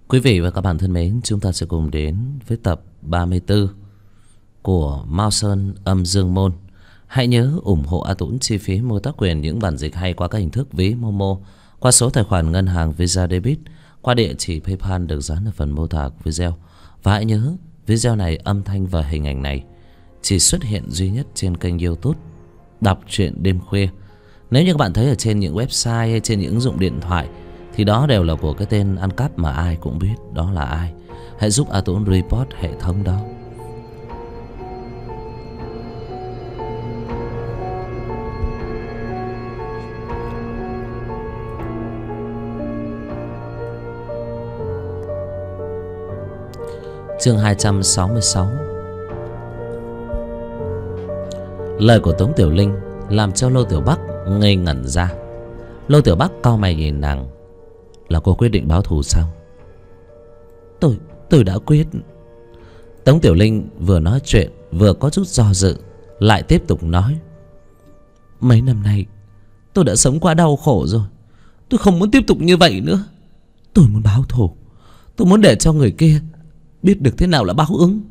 Quý vị và các bạn thân mến, chúng ta sẽ cùng đến với tập 34 của Mao Sơn Âm Dương Môn. Hãy nhớ ủng hộ A Tũng chi phí mua tác quyền những bản dịch hay qua các hình thức ví Momo, qua số tài khoản ngân hàng Visa Debit, qua địa chỉ PayPal được dán ở phần mô tả của video. Và hãy nhớ video này, âm thanh và hình ảnh này chỉ xuất hiện duy nhất trên kênh YouTube Đọc Truyện Đêm Khuya. Nếu như các bạn thấy ở trên những website hay trên những ứng dụng điện thoại thì đó đều là của cái tên ăn cắp mà ai cũng biết đó là ai. Hãy giúp A Tũng report hệ thống đó. Chương 266. Lời của Tống Tiểu Linh làm cho Lô Tiểu Bắc ngây ngẩn ra. Lô Tiểu Bắc cau mày nhìn nàng. Là cô quyết định báo thù sao? Tôi đã quyết. Tống Tiểu Linh vừa nói chuyện vừa có chút do dự, lại tiếp tục nói. Mấy năm nay tôi đã sống quá đau khổ rồi. Tôi không muốn tiếp tục như vậy nữa. Tôi muốn báo thù. Tôi muốn để cho người kia biết được thế nào là báo ứng.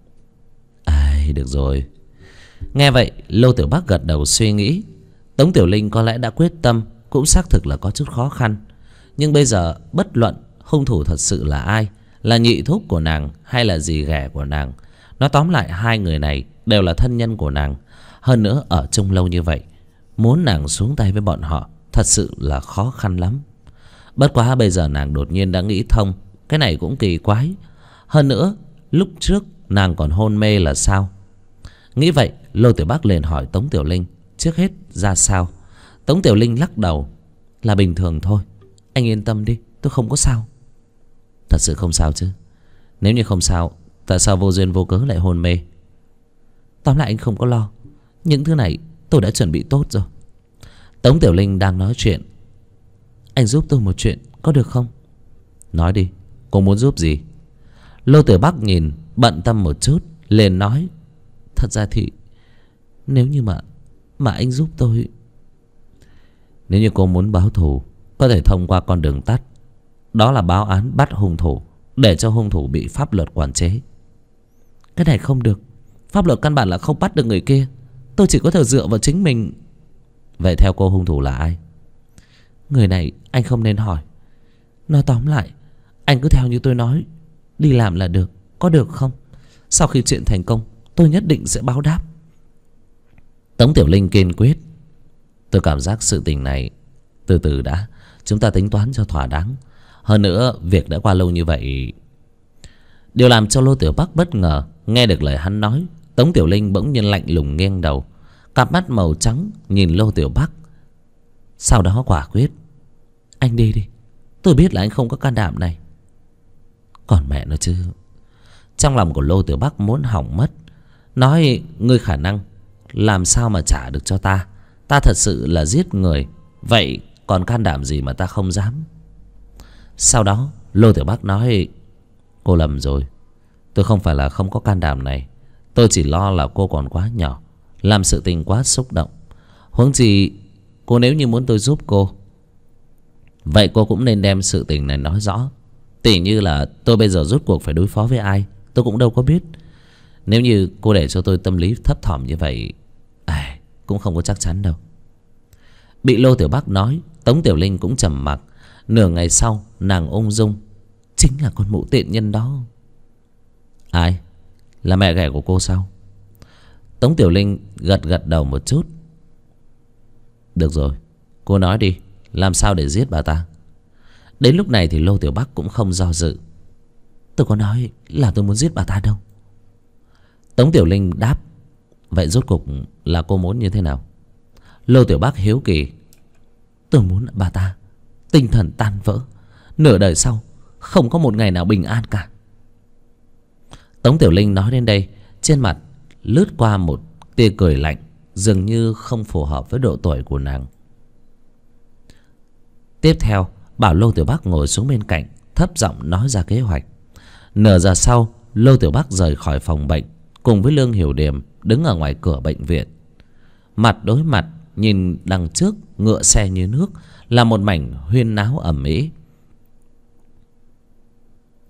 Ai, được rồi. Nghe vậy Lô Tiểu Bắc gật đầu suy nghĩ. Tống Tiểu Linh có lẽ đã quyết tâm, cũng xác thực là có chút khó khăn. Nhưng bây giờ bất luận hung thủ thật sự là ai, là nhị thúc của nàng hay là dì ghẻ của nàng, nói tóm lại hai người này đều là thân nhân của nàng. Hơn nữa ở chung lâu như vậy, muốn nàng xuống tay với bọn họ thật sự là khó khăn lắm. Bất quá bây giờ nàng đột nhiên đã nghĩ thông. Cái này cũng kỳ quái. Hơn nữa lúc trước nàng còn hôn mê là sao? Nghĩ vậy Lô Tiểu Bắc liền hỏi Tống Tiểu Linh trước hết ra sao. Tống Tiểu Linh lắc đầu. Là bình thường thôi, anh yên tâm đi, tôi không có sao. Thật sự không sao chứ? Nếu như không sao, tại sao vô duyên vô cớ lại hôn mê? Tóm lại anh không có lo. Những thứ này tôi đã chuẩn bị tốt rồi. Tống Tiểu Linh đang nói chuyện. Anh giúp tôi một chuyện có được không? Nói đi, cô muốn giúp gì? Lô Tiểu Bắc nhìn bận tâm một chút, liền nói. Thật ra thì nếu như mà anh giúp tôi. Nếu như cô muốn báo thù, có thể thông qua con đường tắt. Đó là báo án bắt hung thủ, để cho hung thủ bị pháp luật quản chế. Cái này không được. Pháp luật căn bản là không bắt được người kia. Tôi chỉ có thể dựa vào chính mình. Vậy theo cô hung thủ là ai? Người này anh không nên hỏi. Nói tóm lại, anh cứ theo như tôi nói, đi làm là được, có được không? Sau khi chuyện thành công, tôi nhất định sẽ báo đáp. Tống Tiểu Linh kiên quyết. Tôi cảm giác sự tình này từ từ đã, chúng ta tính toán cho thỏa đáng. Hơn nữa việc đã qua lâu như vậy. Điều làm cho Lô Tiểu Bắc bất ngờ, nghe được lời hắn nói, Tống Tiểu Linh bỗng nhiên lạnh lùng nghiêng đầu, cặp mắt màu trắng nhìn Lô Tiểu Bắc. Sau đó quả quyết. Anh đi đi, tôi biết là anh không có can đảm này. Còn mẹ nó chứ. Trong lòng của Lô Tiểu Bắc muốn hỏng mất. Nói ngươi khả năng làm sao mà trả được cho ta. Ta thật sự là giết người. Vậy còn can đảm gì mà ta không dám. Sau đó Lô Tiểu Bắc nói. Cô lầm rồi. Tôi không phải là không có can đảm này. Tôi chỉ lo là cô còn quá nhỏ, làm sự tình quá xúc động. Huống chi cô nếu như muốn tôi giúp cô, vậy cô cũng nên đem sự tình này nói rõ. Tỉ như là tôi bây giờ rốt cuộc phải đối phó với ai, tôi cũng đâu có biết. Nếu như cô để cho tôi tâm lý thấp thỏm như vậy, cũng không có chắc chắn đâu. Bị Lô Tiểu Bắc nói, Tống Tiểu Linh cũng trầm mặc. Nửa ngày sau nàng ung dung. Chính là con mụ tiện nhân đó. Ai? Là mẹ ghẻ của cô sao? Tống Tiểu Linh gật gật đầu một chút. Được rồi, cô nói đi, làm sao để giết bà ta? Đến lúc này thì Lô Tiểu Bắc cũng không do dự. Tôi có nói là tôi muốn giết bà ta đâu. Tống Tiểu Linh đáp. Vậy rốt cuộc là cô muốn như thế nào? Lô Tiểu Bắc hiếu kỳ. Tôi muốn bà ta tinh thần tan vỡ, nửa đời sau không có một ngày nào bình an cả. Tống Tiểu Linh nói đến đây, trên mặt lướt qua một tia cười lạnh, dường như không phù hợp với độ tuổi của nàng. Tiếp theo bảo Lô Tiểu Bắc ngồi xuống bên cạnh, thấp giọng nói ra kế hoạch. Nửa giờ sau Lô Tiểu Bắc rời khỏi phòng bệnh, cùng với Lương Hiểu Điềm đứng ở ngoài cửa bệnh viện. Mặt đối mặt nhìn đằng trước ngựa xe như nước, là một mảnh huyên náo ầm ĩ.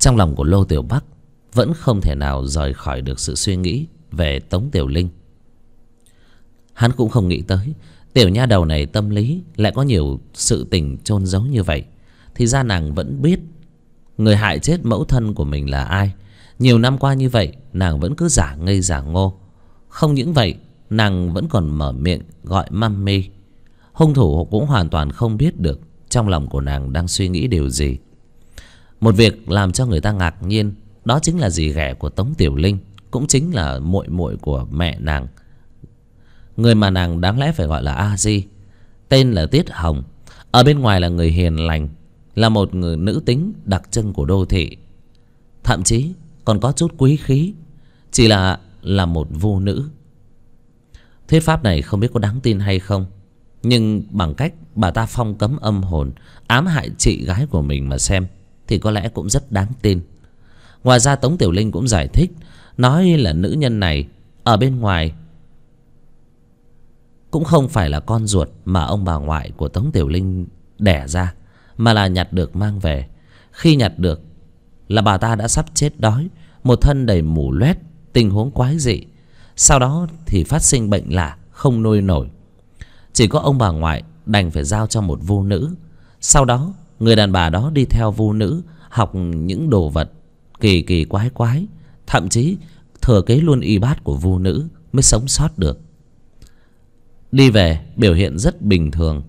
Trong lòng của Lô Tiểu Bắc vẫn không thể nào rời khỏi được sự suy nghĩ về Tống Tiểu Linh. Hắn cũng không nghĩ tới tiểu nha đầu này tâm lý lại có nhiều sự tình chôn giấu như vậy. Thì ra nàng vẫn biết người hại chết mẫu thân của mình là ai. Nhiều năm qua như vậy nàng vẫn cứ giả ngây giả ngô. Không những vậy, nàng vẫn còn mở miệng gọi mummy. Hung thủ cũng hoàn toàn không biết được trong lòng của nàng đang suy nghĩ điều gì. Một việc làm cho người ta ngạc nhiên, đó chính là dì ghẻ của Tống Tiểu Linh cũng chính là muội muội của mẹ nàng, người mà nàng đáng lẽ phải gọi là A Di, tên là Tiết Hồng. Ở bên ngoài là người hiền lành, là một người nữ tính đặc trưng của đô thị, thậm chí còn có chút quý khí, chỉ là một vu nữ. Thuyết pháp này không biết có đáng tin hay không, nhưng bằng cách bà ta phong cấm âm hồn ám hại chị gái của mình mà xem thì có lẽ cũng rất đáng tin. Ngoài ra Tống Tiểu Linh cũng giải thích, nói là nữ nhân này ở bên ngoài cũng không phải là con ruột mà ông bà ngoại của Tống Tiểu Linh đẻ ra, mà là nhặt được mang về. Khi nhặt được là bà ta đã sắp chết đói, một thân đầy mủ loét, tình huống quái dị. Sau đó thì phát sinh bệnh lạ không nuôi nổi, chỉ có ông bà ngoại đành phải giao cho một vu nữ. Sau đó người đàn bà đó đi theo vu nữ học những đồ vật kỳ kỳ quái quái, thậm chí thừa kế luôn y bát của vu nữ mới sống sót được. Đi về biểu hiện rất bình thường,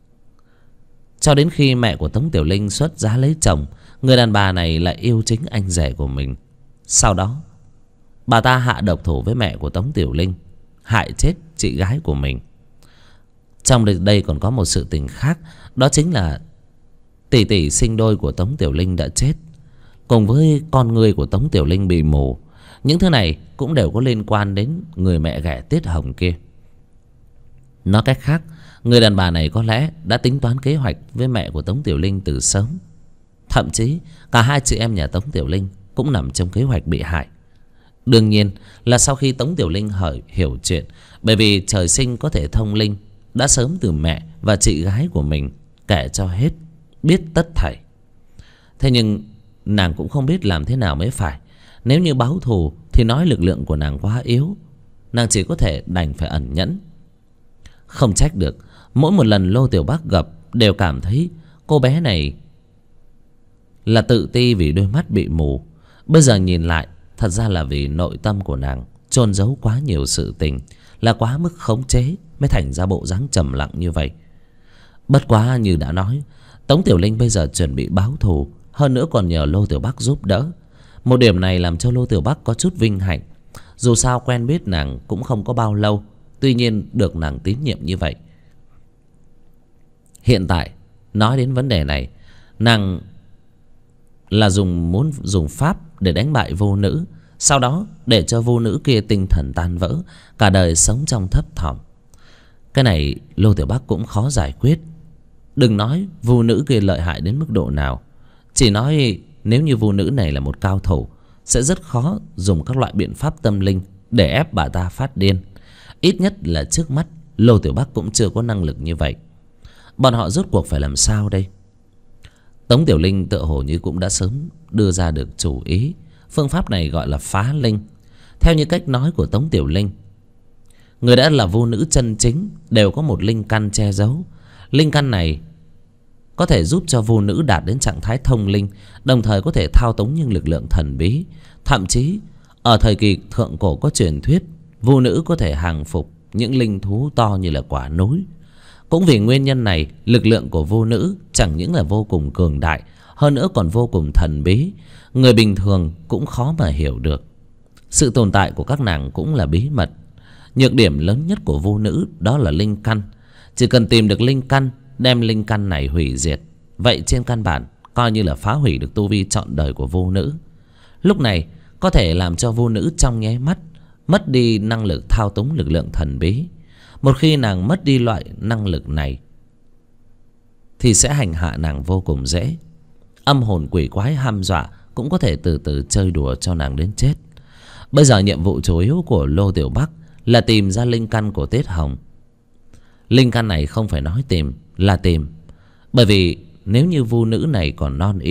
cho đến khi mẹ của Tống Tiểu Linh xuất giá lấy chồng, người đàn bà này lại yêu chính anh rể của mình. Sau đó bà ta hạ độc thủ với mẹ của Tống Tiểu Linh, hại chết chị gái của mình. Trong đây còn có một sự tình khác, đó chính là tỷ tỷ sinh đôi của Tống Tiểu Linh đã chết, cùng với con người của Tống Tiểu Linh bị mù. Những thứ này cũng đều có liên quan đến người mẹ ghẻ Tiết Hồng kia. Nói cách khác, người đàn bà này có lẽ đã tính toán kế hoạch với mẹ của Tống Tiểu Linh từ sớm. Thậm chí cả hai chị em nhà Tống Tiểu Linh cũng nằm trong kế hoạch bị hại. Đương nhiên là sau khi Tống Tiểu Linh hiểu chuyện, bởi vì trời sinh có thể thông linh, đã sớm từ mẹ và chị gái của mình kể cho hết, biết tất thảy. Thế nhưng nàng cũng không biết làm thế nào mới phải. Nếu như báo thù thì nói lực lượng của nàng quá yếu, nàng chỉ có thể đành phải ẩn nhẫn. Không trách được, mỗi một lần Lô Tiểu Bắc gặp đều cảm thấy cô bé này là tự ti vì đôi mắt bị mù. Bây giờ nhìn lại, thật ra là vì nội tâm của nàng chôn giấu quá nhiều sự tình, là quá mức khống chế mới thành ra bộ dáng trầm lặng như vậy. Bất quá như đã nói, Tống Tiểu Linh bây giờ chuẩn bị báo thù, hơn nữa còn nhờ Lô Tiểu Bắc giúp đỡ. Một điểm này làm cho Lô Tiểu Bắc có chút vinh hạnh. Dù sao quen biết nàng cũng không có bao lâu, tuy nhiên được nàng tín nhiệm như vậy. Hiện tại nói đến vấn đề này, nàng là muốn dùng pháp để đánh bại vô nữ, sau đó để cho vô nữ kia tinh thần tan vỡ, cả đời sống trong thấp thỏm. Cái này Lô Tiểu Bắc cũng khó giải quyết. Đừng nói vô nữ kia lợi hại đến mức độ nào, chỉ nói nếu như vô nữ này là một cao thủ, sẽ rất khó dùng các loại biện pháp tâm linh để ép bà ta phát điên. Ít nhất là trước mắt Lô Tiểu Bắc cũng chưa có năng lực như vậy. Bọn họ rốt cuộc phải làm sao đây? Tống Tiểu Linh tựa hồ như cũng đã sớm đưa ra được chủ ý. Phương pháp này gọi là phá linh. Theo như cách nói của Tống Tiểu Linh, người đã là vô nữ chân chính đều có một linh căn che giấu. Linh căn này có thể giúp cho vô nữ đạt đến trạng thái thông linh, đồng thời có thể thao túng những lực lượng thần bí. Thậm chí ở thời kỳ thượng cổ có truyền thuyết vô nữ có thể hàng phục những linh thú to như là quả núi. Cũng vì nguyên nhân này, lực lượng của vô nữ chẳng những là vô cùng cường đại, hơn nữa còn vô cùng thần bí, người bình thường cũng khó mà hiểu được. Sự tồn tại của các nàng cũng là bí mật. Nhược điểm lớn nhất của vô nữ đó là linh căn. Chỉ cần tìm được linh căn, đem linh căn này hủy diệt, vậy trên căn bản coi như là phá hủy được tu vi trọn đời của vô nữ. Lúc này có thể làm cho vô nữ trong nháy mắt mất đi năng lực thao túng lực lượng thần bí. Một khi nàng mất đi loại năng lực này thì sẽ hành hạ nàng vô cùng dễ. Âm hồn quỷ quái hăm dọa cũng có thể từ từ chơi đùa cho nàng đến chết. Bây giờ nhiệm vụ chủ yếu của Lô Tiểu Bắc là tìm ra linh căn của Tiết Hồng. Linh căn này không phải nói tìm là tìm, bởi vì nếu như vu nữ này còn non yếu, tất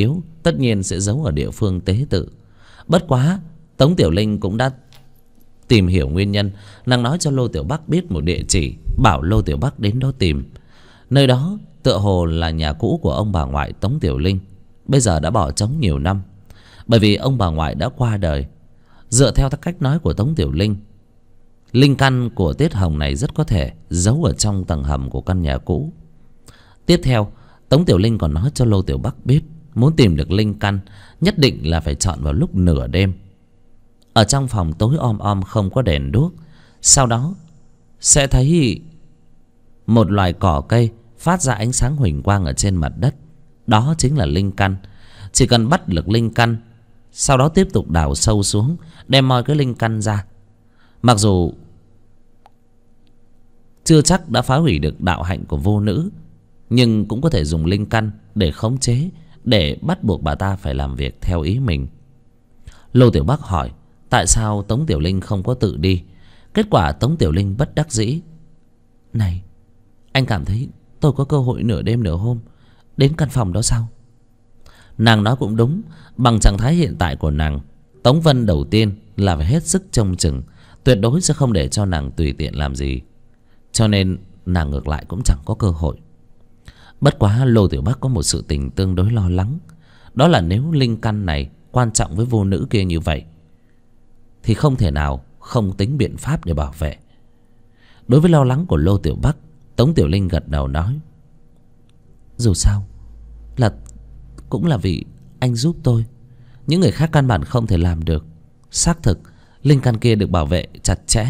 tất nhiên sẽ giấu ở địa phương tế tự. Bất quá Tống Tiểu Linh cũng đã tìm hiểu nguyên nhân. Nàng nói cho Lô Tiểu Bắc biết một địa chỉ, bảo Lô Tiểu Bắc đến đó tìm. Nơi đó tựa hồ là nhà cũ của ông bà ngoại Tống Tiểu Linh, bây giờ đã bỏ trống nhiều năm, bởi vì ông bà ngoại đã qua đời. Dựa theo cách nói của Tống Tiểu Linh, linh căn của Tiết Hồng này rất có thể giấu ở trong tầng hầm của căn nhà cũ. Tiếp theo Tống Tiểu Linh còn nói cho Lô Tiểu Bắc biết, muốn tìm được linh căn nhất định là phải chọn vào lúc nửa đêm, ở trong phòng tối om không có đèn đuốc. Sau đó sẽ thấy một loài cỏ cây phát ra ánh sáng huỳnh quang ở trên mặt đất. Đó chính là linh căn. Chỉ cần bắt được linh căn, sau đó tiếp tục đào sâu xuống, đem moi cái linh căn ra. Mặc dù chưa chắc đã phá hủy được đạo hạnh của vô nữ, nhưng cũng có thể dùng linh căn để khống chế, để bắt buộc bà ta phải làm việc theo ý mình. Lô Tiểu Bắc hỏi tại sao Tống Tiểu Linh không có tự đi. Kết quả Tống Tiểu Linh bất đắc dĩ: này, anh cảm thấy tôi có cơ hội nửa đêm nửa hôm đến căn phòng đó sao? Nàng nói cũng đúng. Bằng trạng thái hiện tại của nàng, Tống Vân đầu tiên là phải hết sức trông chừng, tuyệt đối sẽ không để cho nàng tùy tiện làm gì. Cho nên nàng ngược lại cũng chẳng có cơ hội. Bất quá Lô Tiểu Bắc có một sự tình tương đối lo lắng. Đó là nếu linh căn này quan trọng với vô nữ kia như vậy, thì không thể nào không tính biện pháp để bảo vệ. Đối với lo lắng của Lô Tiểu Bắc, Tống Tiểu Linh gật đầu nói: dù sao là cũng là vì anh giúp tôi, những người khác căn bản không thể làm được. Xác thực linh căn kia được bảo vệ chặt chẽ.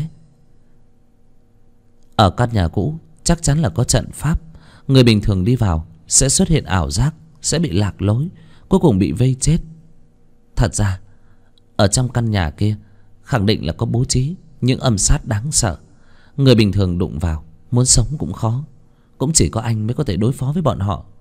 Ở căn nhà cũ chắc chắn là có trận pháp. Người bình thường đi vào sẽ xuất hiện ảo giác, sẽ bị lạc lối, cuối cùng bị vây chết. Thật ra ở trong căn nhà kia khẳng định là có bố trí những âm sát đáng sợ. Người bình thường đụng vào muốn sống cũng khó. Cũng chỉ có anh mới có thể đối phó với bọn họ.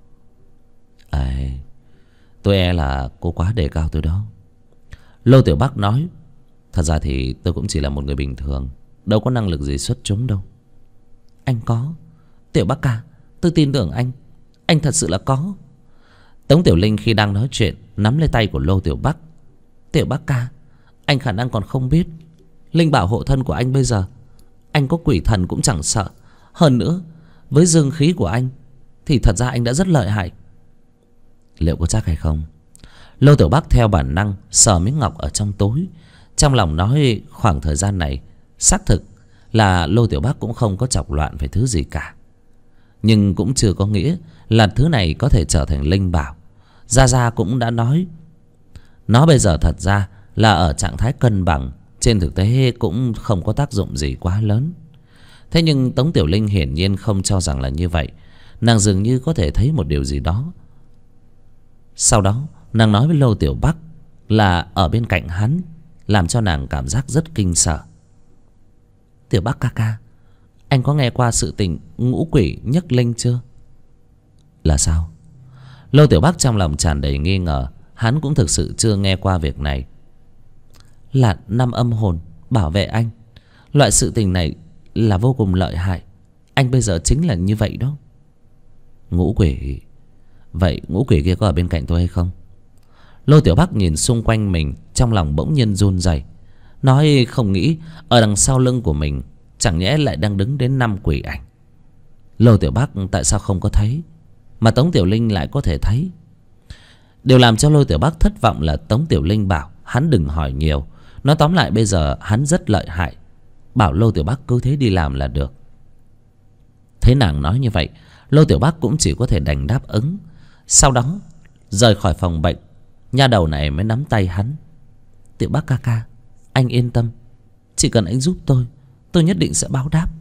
Tôi e là cô quá đề cao tôi đó. Lô Tiểu Bắc nói: thật ra thì tôi cũng chỉ là một người bình thường, đâu có năng lực gì xuất chúng đâu. Anh có. Tiểu Bắc ca, tôi tin tưởng anh thật sự là có. Tống Tiểu Linh khi đang nói chuyện nắm lấy tay của Lô Tiểu Bắc: Tiểu Bắc ca, anh khả năng còn không biết, linh bảo hộ thân của anh bây giờ, anh có quỷ thần cũng chẳng sợ. Hơn nữa với dương khí của anh thì thật ra anh đã rất lợi hại. Liệu có chắc hay không? Lô Tiểu Bắc theo bản năng sờ miếng ngọc ở trong túi, trong lòng nói khoảng thời gian này xác thực là Lô Tiểu Bắc cũng không có chọc loạn về thứ gì cả. Nhưng cũng chưa có nghĩa là thứ này có thể trở thành linh bảo. Gia Gia cũng đã nói, nó bây giờ thật ra là ở trạng thái cân bằng, trên thực tế cũng không có tác dụng gì quá lớn. Thế nhưng Tống Tiểu Linh hiển nhiên không cho rằng là như vậy. Nàng dường như có thể thấy một điều gì đó. Sau đó nàng nói với Lô Tiểu Bắc là ở bên cạnh hắn, làm cho nàng cảm giác rất kinh sợ. Tiểu Bắc ca ca, anh có nghe qua sự tình ngũ quỷ nhấc linh chưa? Là sao? Lô Tiểu Bắc trong lòng tràn đầy nghi ngờ. Hắn cũng thực sự chưa nghe qua việc này. Là 5 âm hồn bảo vệ anh. Loại sự tình này là vô cùng lợi hại. Anh bây giờ chính là như vậy đó. Ngũ quỷ? Vậy ngũ quỷ kia có ở bên cạnh tôi hay không? Lô Tiểu Bắc nhìn xung quanh mình, trong lòng bỗng nhiên run rẩy. Nói không nghĩ ở đằng sau lưng của mình chẳng nhẽ lại đang đứng đến 5 quỷ ảnh. Lô Tiểu Bắc tại sao không có thấy, mà Tống Tiểu Linh lại có thể thấy? Điều làm cho Lô Tiểu Bắc thất vọng là Tống Tiểu Linh bảo hắn đừng hỏi nhiều. Nói tóm lại bây giờ hắn rất lợi hại, bảo Lô Tiểu Bắc cứ thế đi làm là được. Thấy nàng nói như vậy, Lô Tiểu Bắc cũng chỉ có thể đành đáp ứng. Sau đó rời khỏi phòng bệnh, nha đầu này mới nắm tay hắn. Tiểu Bắc ca ca, anh yên tâm, chỉ cần anh giúp tôi nhất định sẽ báo đáp.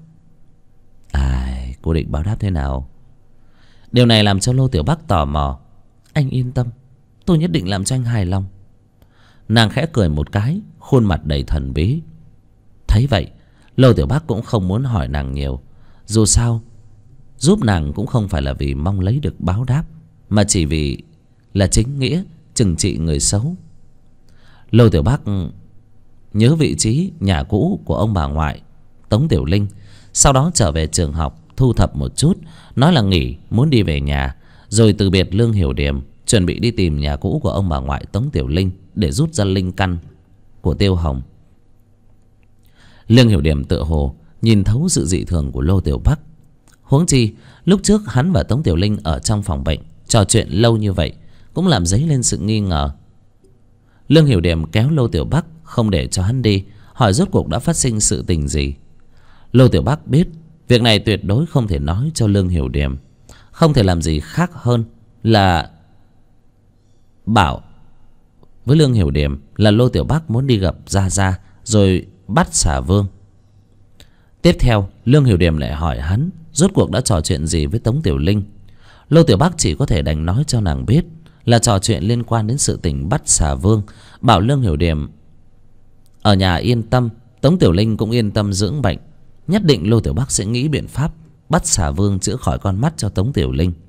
Cô định báo đáp thế nào? Điều này làm cho Lô Tiểu Bắc tò mò. Anh yên tâm, tôi nhất định làm cho anh hài lòng. Nàng khẽ cười một cái, khuôn mặt đầy thần bí. Thấy vậy, Lô Tiểu Bắc cũng không muốn hỏi nàng nhiều. Dù sao giúp nàng cũng không phải là vì mong lấy được báo đáp, mà chỉ vì là chính nghĩa trừng trị người xấu. Lô Tiểu Bắc nhớ vị trí nhà cũ của ông bà ngoại Tống Tiểu Linh. Sau đó trở về trường học, thu thập một chút, nói là nghỉ muốn đi về nhà, rồi từ biệt Lương Hiểu Điềm, chuẩn bị đi tìm nhà cũ của ông bà ngoại Tống Tiểu Linh để rút ra linh căn của Tiêu Hồng. Lương Hiểu Điểm tựa hồ nhìn thấu sự dị thường của Lô Tiểu Bắc. Huống chi lúc trước hắn và Tống Tiểu Linh ở trong phòng bệnh trò chuyện lâu như vậy cũng làm dấy lên sự nghi ngờ. Lương Hiểu Điểm kéo Lô Tiểu Bắc không để cho hắn đi, hỏi rốt cuộc đã phát sinh sự tình gì. Lô Tiểu Bắc biết việc này tuyệt đối không thể nói cho Lương Hiểu Điểm, không thể làm gì khác hơn là bảo với Lương Hiểu Điểm là Lô Tiểu Bắc muốn đi gặp Gia Gia rồi bắt Xà Vương. Tiếp theo Lương Hiểu Điểm lại hỏi hắn rốt cuộc đã trò chuyện gì với Tống Tiểu Linh. Lô Tiểu Bắc chỉ có thể đành nói cho nàng biết là trò chuyện liên quan đến sự tình bắt Xà Vương, bảo Lương Hiểu Điểm ở nhà yên tâm, Tống Tiểu Linh cũng yên tâm dưỡng bệnh. Nhất định Lô Tiểu Bắc sẽ nghĩ biện pháp bắt Xà Vương chữa khỏi con mắt cho Tống Tiểu Linh.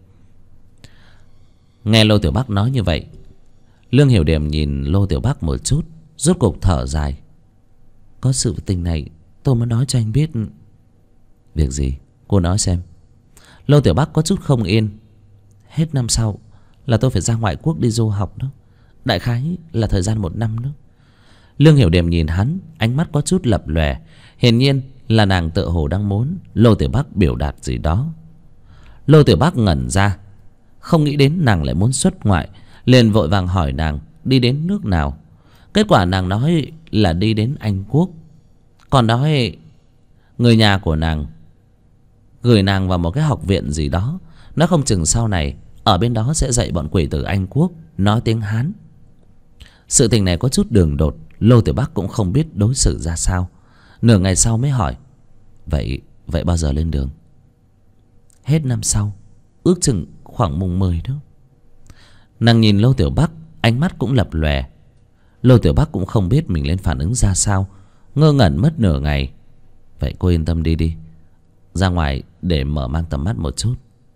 Nghe Lô Tiểu Bắc nói như vậy, Lương Hiểu Điểm nhìn Lô Tiểu Bắc một chút, rốt cuộc thở dài. Có sự tình này tôi muốn nói cho anh biết. Việc gì? Cô nói xem. Lô Tiểu Bắc có chút không yên. Hết năm sau là tôi phải ra ngoại quốc đi du học đó. Đại khái là thời gian 1 năm nữa. Lương Hiểu Điểm nhìn hắn, ánh mắt có chút lập lòe. Hiển nhiên là nàng tựa hồ đang muốn Lô Tiểu Bắc biểu đạt gì đó. Lô Tiểu Bắc ngẩn ra, không nghĩ đến nàng lại muốn xuất ngoại, liền vội vàng hỏi nàng đi đến nước nào. Kết quả nàng nói là đi đến Anh Quốc, còn nói người nhà của nàng gửi nàng vào một cái học viện gì đó, nó không chừng sau này ở bên đó sẽ dạy bọn quỷ tử Anh Quốc nói tiếng Hán. Sự tình này có chút đường đột, Lô Tiểu Bắc cũng không biết đối xử ra sao. Nửa ngày sau mới hỏi, Vậy bao giờ lên đường? Hết năm sau, ước chừng khoảng mùng 10 đó. Nàng nhìn Lô Tiểu Bắc, ánh mắt cũng lập lòe. Lô Tiểu Bắc cũng không biết mình lên phản ứng ra sao, ngơ ngẩn mất nửa ngày. Vậy cô yên tâm đi đi, ra ngoài để mở mang tầm mắt một chút.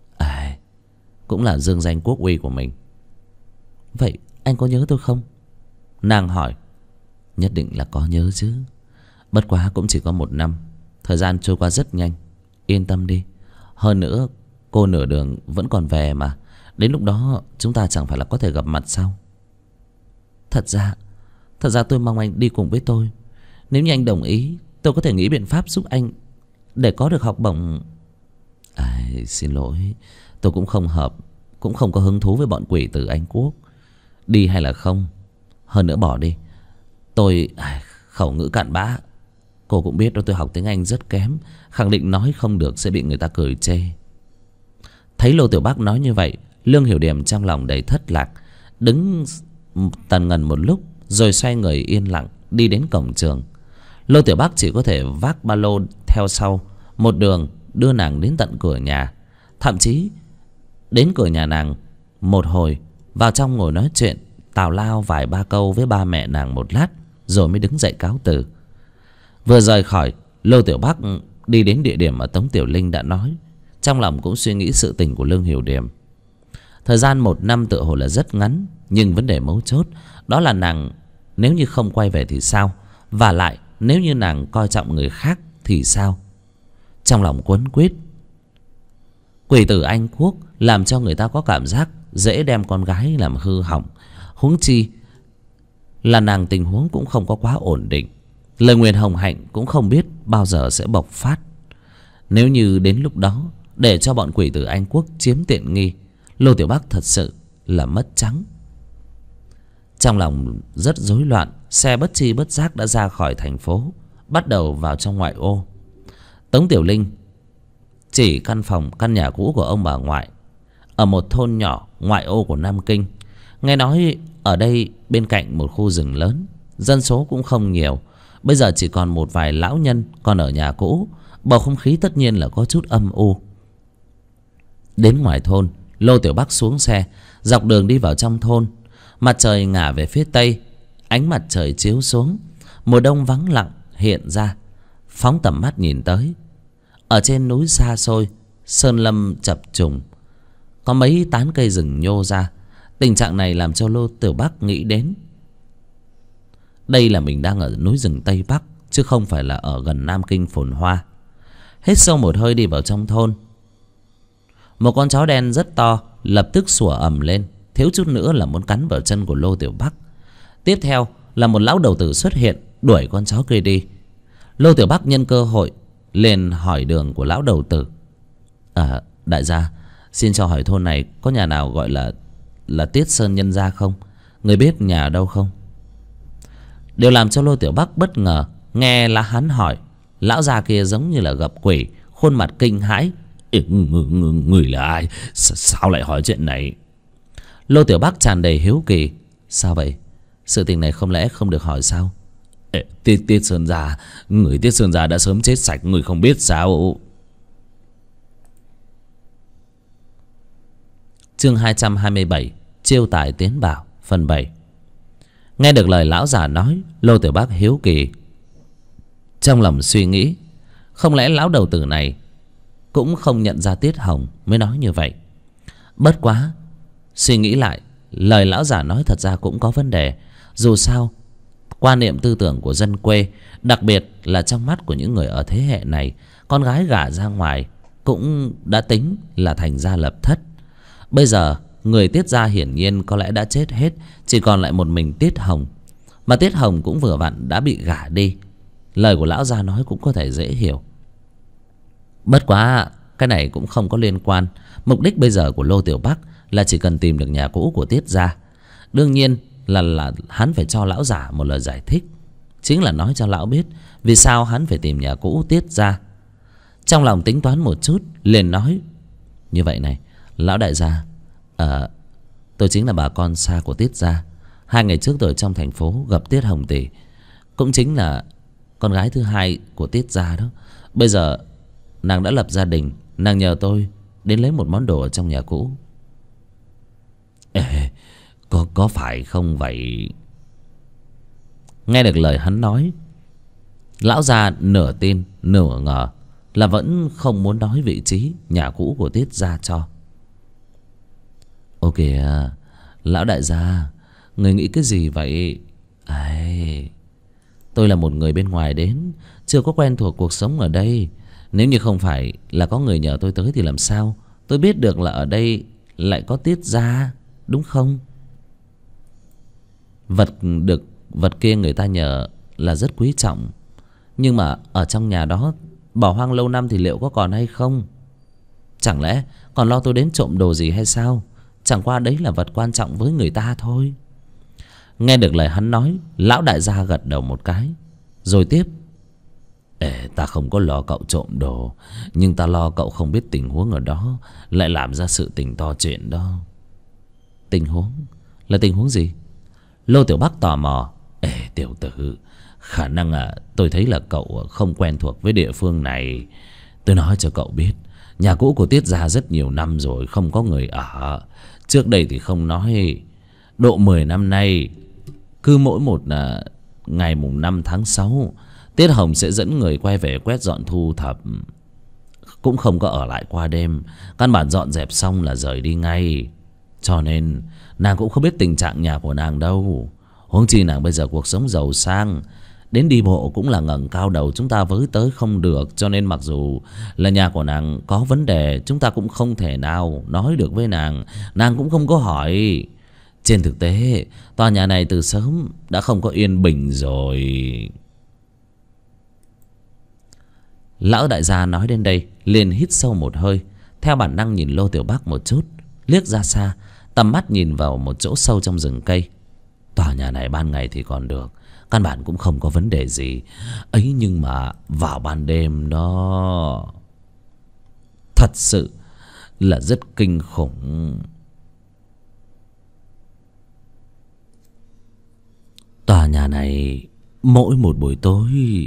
Cũng là dương danh quốc uy của mình. Vậy anh có nhớ tôi không? Nàng hỏi. Nhất định là có nhớ chứ. Bất quá cũng chỉ có 1 năm. Thời gian trôi qua rất nhanh. Yên tâm đi. Hơn nữa cô nửa đường vẫn còn về mà. Đến lúc đó chúng ta chẳng phải là có thể gặp mặt sao? Thật ra tôi mong anh đi cùng với tôi. Nếu như anh đồng ý, tôi có thể nghĩ biện pháp giúp anh để có được học bổng. Xin lỗi, tôi cũng không hợp, cũng không có hứng thú với bọn quỷ tử Anh Quốc. Đi hay là không? Hơn nữa bỏ đi. Tôi khẩu ngữ cặn bã. Cô cũng biết đó, tôi học tiếng Anh rất kém, khẳng định nói không được sẽ bị người ta cười chê. Thấy Lô Tiểu Bắc nói như vậy, Lương Hiểu Điểm trong lòng đầy thất lạc, đứng tần ngần một lúc rồi xoay người yên lặng đi đến cổng trường. Lô Tiểu Bắc chỉ có thể vác ba lô theo sau, một đường đưa nàng đến tận cửa nhà. Thậm chí đến cửa nhà nàng một hồi, vào trong ngồi nói chuyện tào lao vài ba câu với ba mẹ nàng một lát, rồi mới đứng dậy cáo từ. Vừa rời khỏi, Lô Tiểu Bắc đi đến địa điểm mà Tống Tiểu Linh đã nói, trong lòng cũng suy nghĩ sự tình của Lương Hiểu Điểm. Thời gian 1 năm tựa hồ là rất ngắn, nhưng vấn đề mấu chốt đó là nàng nếu như không quay về thì sao? Và lại nếu như nàng coi trọng người khác thì sao? Trong lòng quấn quýt. Quỷ tử Anh Quốc làm cho người ta có cảm giác dễ đem con gái làm hư hỏng. Huống chi là nàng tình huống cũng không có quá ổn định. Lời nguyền hồng hạnh cũng không biết bao giờ sẽ bộc phát. Nếu như đến lúc đó để cho bọn quỷ tử Anh Quốc chiếm tiện nghi, Lô Tiểu Bắc thật sự là mất trắng. Trong lòng rất rối loạn, xe bất chi bất giác đã ra khỏi thành phố, bắt đầu vào trong ngoại ô. Tống Tiểu Linh chỉ căn nhà cũ của ông bà ngoại ở một thôn nhỏ ngoại ô của Nam Kinh. Nghe nói ở đây bên cạnh một khu rừng lớn, dân số cũng không nhiều. Bây giờ chỉ còn một vài lão nhân còn ở nhà cũ. Bầu không khí tất nhiên là có chút âm u. Đến ngoài thôn, Lô Tiểu Bắc xuống xe, dọc đường đi vào trong thôn. Mặt trời ngả về phía tây, ánh mặt trời chiếu xuống, mùa đông vắng lặng hiện ra. Phóng tầm mắt nhìn tới, ở trên núi xa xôi, sơn lâm chập trùng, có mấy tán cây rừng nhô ra. Tình trạng này làm cho Lô Tiểu Bắc nghĩ đến đây là mình đang ở núi rừng Tây Bắc, chứ không phải là ở gần Nam Kinh phồn hoa. Hít sâu một hơi đi vào trong thôn. Một con chó đen rất to lập tức sủa ầm lên. thiếu chút nữa là muốn cắn vào chân của Lô Tiểu Bắc. Tiếp theo là một lão đầu tử xuất hiện, đuổi con chó kia đi. Lô Tiểu Bắc nhân cơ hội lên hỏi đường của lão đầu tử. Đại gia, xin cho hỏi thôn này có nhà nào gọi là Tiết Sơn nhân gia không? Người biết nhà ở đâu không? Điều làm cho Lô Tiểu Bắc bất ngờ, nghe lá hắn hỏi, lão già kia giống như là gặp quỷ, khuôn mặt kinh hãi. Người là ai? Sao lại hỏi chuyện này? Lô Tiểu Bắc tràn đầy hiếu kỳ. Sao vậy? Sự tình này không lẽ không được hỏi sao? Tiết Sơn gia, người Tiết Sơn gia đã sớm chết sạch, người không biết sao? Chương 227, chiêu tài tiến bảo, phần 7. Nghe được lời lão già nói, Lô Tiểu Bắc hiếu kỳ. Trong lòng suy nghĩ, không lẽ lão đầu tử này cũng không nhận ra Tiết Hồng mới nói như vậy? Bất quá, suy nghĩ lại, lời lão già nói thật ra cũng có vấn đề. Dù sao, quan niệm tư tưởng của dân quê, đặc biệt là trong mắt của những người ở thế hệ này, con gái gả ra ngoài cũng đã tính là thành gia lập thất. Bây giờ người Tiết gia hiển nhiên có lẽ đã chết hết, chỉ còn lại một mình Tiết Hồng. Mà Tiết Hồng cũng vừa vặn đã bị gả đi. Lời của lão gia nói cũng có thể dễ hiểu. Bất quá cái này cũng không có liên quan. Mục đích bây giờ của Lô Tiểu Bắc là chỉ cần tìm được nhà cũ của Tiết gia. Đương nhiên là hắn phải cho lão giả một lời giải thích, chính là nói cho lão biết vì sao hắn phải tìm nhà cũ Tiết gia. Trong lòng tính toán một chút, liền nói như vậy này, lão đại gia, tôi chính là bà con xa của Tiết gia. 2 ngày trước tôi ở trong thành phố gặp Tiết Hồng tỷ, cũng chính là con gái thứ hai của Tiết gia đó. Bây giờ nàng đã lập gia đình, nàng nhờ tôi đến lấy một món đồ ở trong nhà cũ. Có phải không vậy? Nghe được lời hắn nói, lão già nửa tin nửa ngờ, là vẫn không muốn nói vị trí nhà cũ của Tiết gia cho. Ok à, lão đại gia, người nghĩ cái gì vậy? Tôi là một người bên ngoài đến, chưa có quen thuộc cuộc sống ở đây. Nếu như không phải là có người nhờ tôi tới thì làm sao tôi biết được là ở đây lại có Tiết gia, đúng không? Vật kia người ta nhờ là rất quý trọng, nhưng mà ở trong nhà đó bỏ hoang lâu năm thì liệu có còn hay không? Chẳng lẽ còn lo tôi đến trộm đồ gì hay sao? Chẳng qua đấy là vật quan trọng với người ta thôi. Nghe được lời hắn nói, lão đại gia gật đầu một cái, rồi tiếp. Ta không có lo cậu trộm đồ, nhưng ta lo cậu không biết tình huống ở đó, lại làm ra sự tình to chuyện đó. Tình huống? Là tình huống gì? Lô Tiểu Bắc tò mò. Tiểu tử, khả năng tôi thấy là cậu không quen thuộc với địa phương này. Tôi nói cho cậu biết, nhà cũ của Tiết gia rất nhiều năm rồi không có người ở. Trước đây thì không nói, độ 10 năm nay, cứ mỗi một ngày mùng 5 tháng 6, Tiết Hồng sẽ dẫn người quay về quét dọn thu thập, cũng không có ở lại qua đêm. Căn bản dọn dẹp xong là rời đi ngay. Cho nên nàng cũng không biết tình trạng nhà của nàng đâu. Huống chi nàng bây giờ cuộc sống giàu sang, đến đi bộ cũng là ngẩng cao đầu chúng ta với tới không được. Cho nên mặc dù là nhà của nàng có vấn đề, chúng ta cũng không thể nào nói được với nàng. Nàng cũng không có hỏi. Trên thực tế, tòa nhà này từ sớm đã không có yên bình rồi. Lão đại gia nói đến đây liền hít sâu một hơi, theo bản năng nhìn Lô Tiểu Bắc một chút, liếc ra xa, tầm mắt nhìn vào một chỗ sâu trong rừng cây. Tòa nhà này ban ngày thì còn được, căn bản cũng không có vấn đề gì ấy, nhưng mà vào ban đêm đó thật sự là rất kinh khủng. Tòa nhà này mỗi một buổi tối,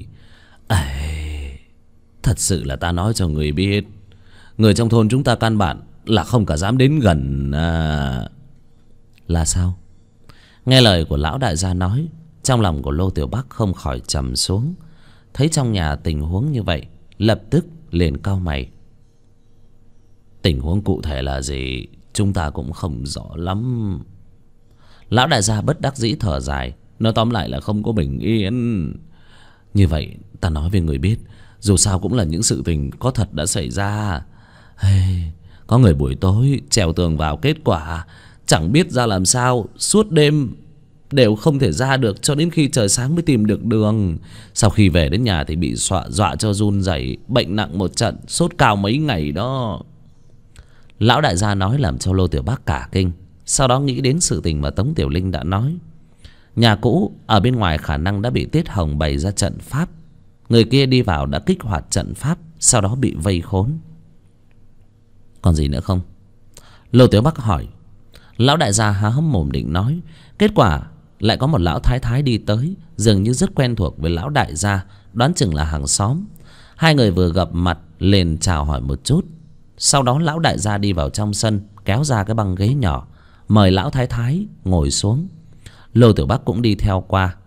thật sự là ta nói cho người biết, người trong thôn chúng ta căn bản là không cả dám đến gần. Là sao? Nghe lời của lão đại gia nói, trong lòng của Lô Tiểu Bắc không khỏi trầm xuống. Thấy trong nhà tình huống như vậy, lập tức liền cau mày. Tình huống cụ thể là gì chúng ta cũng không rõ lắm. Lão đại gia bất đắc dĩ thở dài, nói tóm lại là không có bình yên. Như vậy ta nói với người biết, dù sao cũng là những sự tình có thật đã xảy ra. Có người buổi tối trèo tường vào, kết quả Chẳng biết ra làm sao, suốt đêm đều không thể ra được, cho đến khi trời sáng mới tìm được đường. Sau khi về đến nhà thì bị dọa cho run rẩy, bệnh nặng một trận, sốt cao mấy ngày đó. Lão đại gia nói làm cho Lô Tiểu Bác cả kinh. Sau đó nghĩ đến sự tình mà Tống Tiểu Linh đã nói. Nhà cũ ở bên ngoài khả năng đã bị Tiết Hồng bày ra trận pháp. Người kia đi vào đã kích hoạt trận pháp, sau đó bị vây khốn. Còn gì nữa không? Lô Tiểu Bắc hỏi. Lão đại gia há hốc mồm định nói. Kết quả lại có một lão thái thái đi tới, dường như rất quen thuộc với lão đại gia, đoán chừng là hàng xóm. Hai người vừa gặp mặt liền chào hỏi một chút. Sau đó lão đại gia đi vào trong sân, kéo ra cái băng ghế nhỏ, mời lão thái thái ngồi xuống. Lô Tiểu Bắc cũng đi theo qua.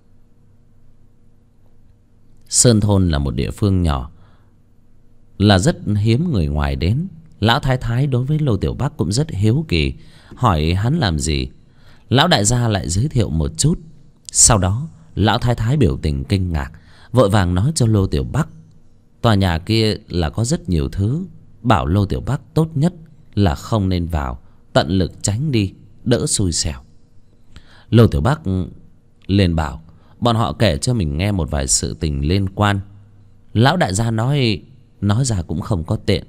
Sơn thôn là một địa phương nhỏ, là rất hiếm người ngoài đến. Lão thái thái đối với Lô Tiểu Bắc cũng rất hiếu kỳ, hỏi hắn làm gì. Lão đại gia lại giới thiệu một chút. Sau đó lão thái thái biểu tình kinh ngạc, vội vàng nói cho Lô Tiểu Bắc tòa nhà kia là có rất nhiều thứ, bảo Lô Tiểu Bắc tốt nhất là không nên vào, tận lực tránh đi, đỡ xui xẻo. Lô Tiểu Bắc liền bảo bọn họ kể cho mình nghe một vài sự tình liên quan. Lão đại gia nói ra cũng không có tiện.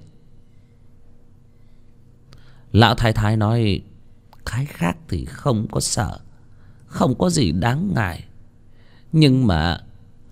Lão thái thái nói cái khác thì không có sợ, không có gì đáng ngại. Nhưng mà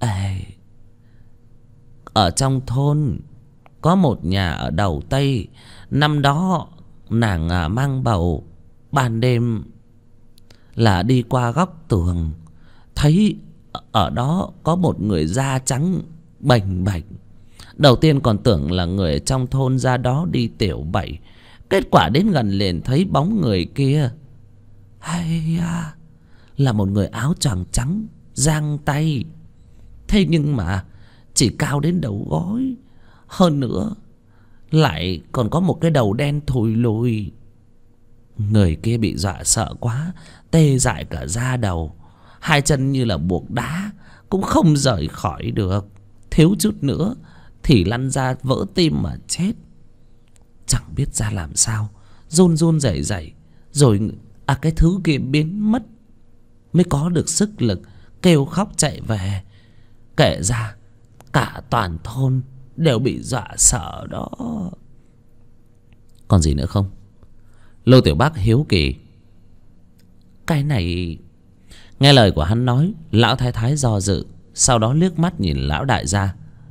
ở trong thôn có một nhà ở đầu Tây. Năm đó nàng mang bầu, ban đêm là đi qua góc tường, thấy ở đó có một người da trắng bềnh bềnh. Đầu tiên còn tưởng là người trong thôn ra đó đi tiểu bậy. Kết quả đến gần liền thấy bóng người kia, hay là một người áo choàng trắng, giang tay. Thế nhưng mà chỉ cao đến đầu gối, hơn nữa lại còn có một cái đầu đen thùi lùi. Người kia bị dọa sợ quá, tê dại cả da đầu, hai chân như là buộc đá, cũng không rời khỏi được. Thiếu chút nữa thì lăn ra vỡ tim mà chết. Chẳng biết ra làm sao, run run rẩy rẩy, rồi cái thứ kia biến mất, mới có được sức lực kêu khóc chạy về. Kể ra cả toàn thôn đều bị dọa sợ đó. Còn gì nữa không? Lô Tiểu Bắc hiếu kỳ. Cái này... Nghe lời của hắn nói, lão thái thái do dự, sau đó liếc mắt nhìn lão đại gia.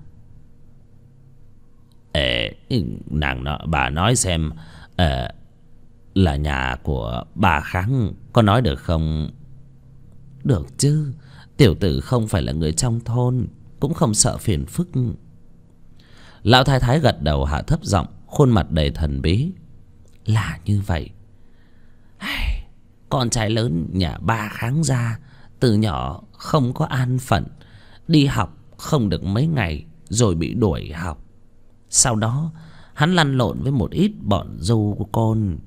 Bà nói xem, là nhà của bà Kháng, có nói được không? Được chứ, tiểu tử không phải là người trong thôn, cũng không sợ phiền phức. Lão thái thái gật đầu, hạ thấp giọng, khuôn mặt đầy thần bí. Là như vậy. Con trai lớn nhà bà Kháng gia từ nhỏ không có an phận, đi học không được mấy ngày rồi bị đuổi học. Sau đó hắn lăn lộn với một ít bọn dâu của con.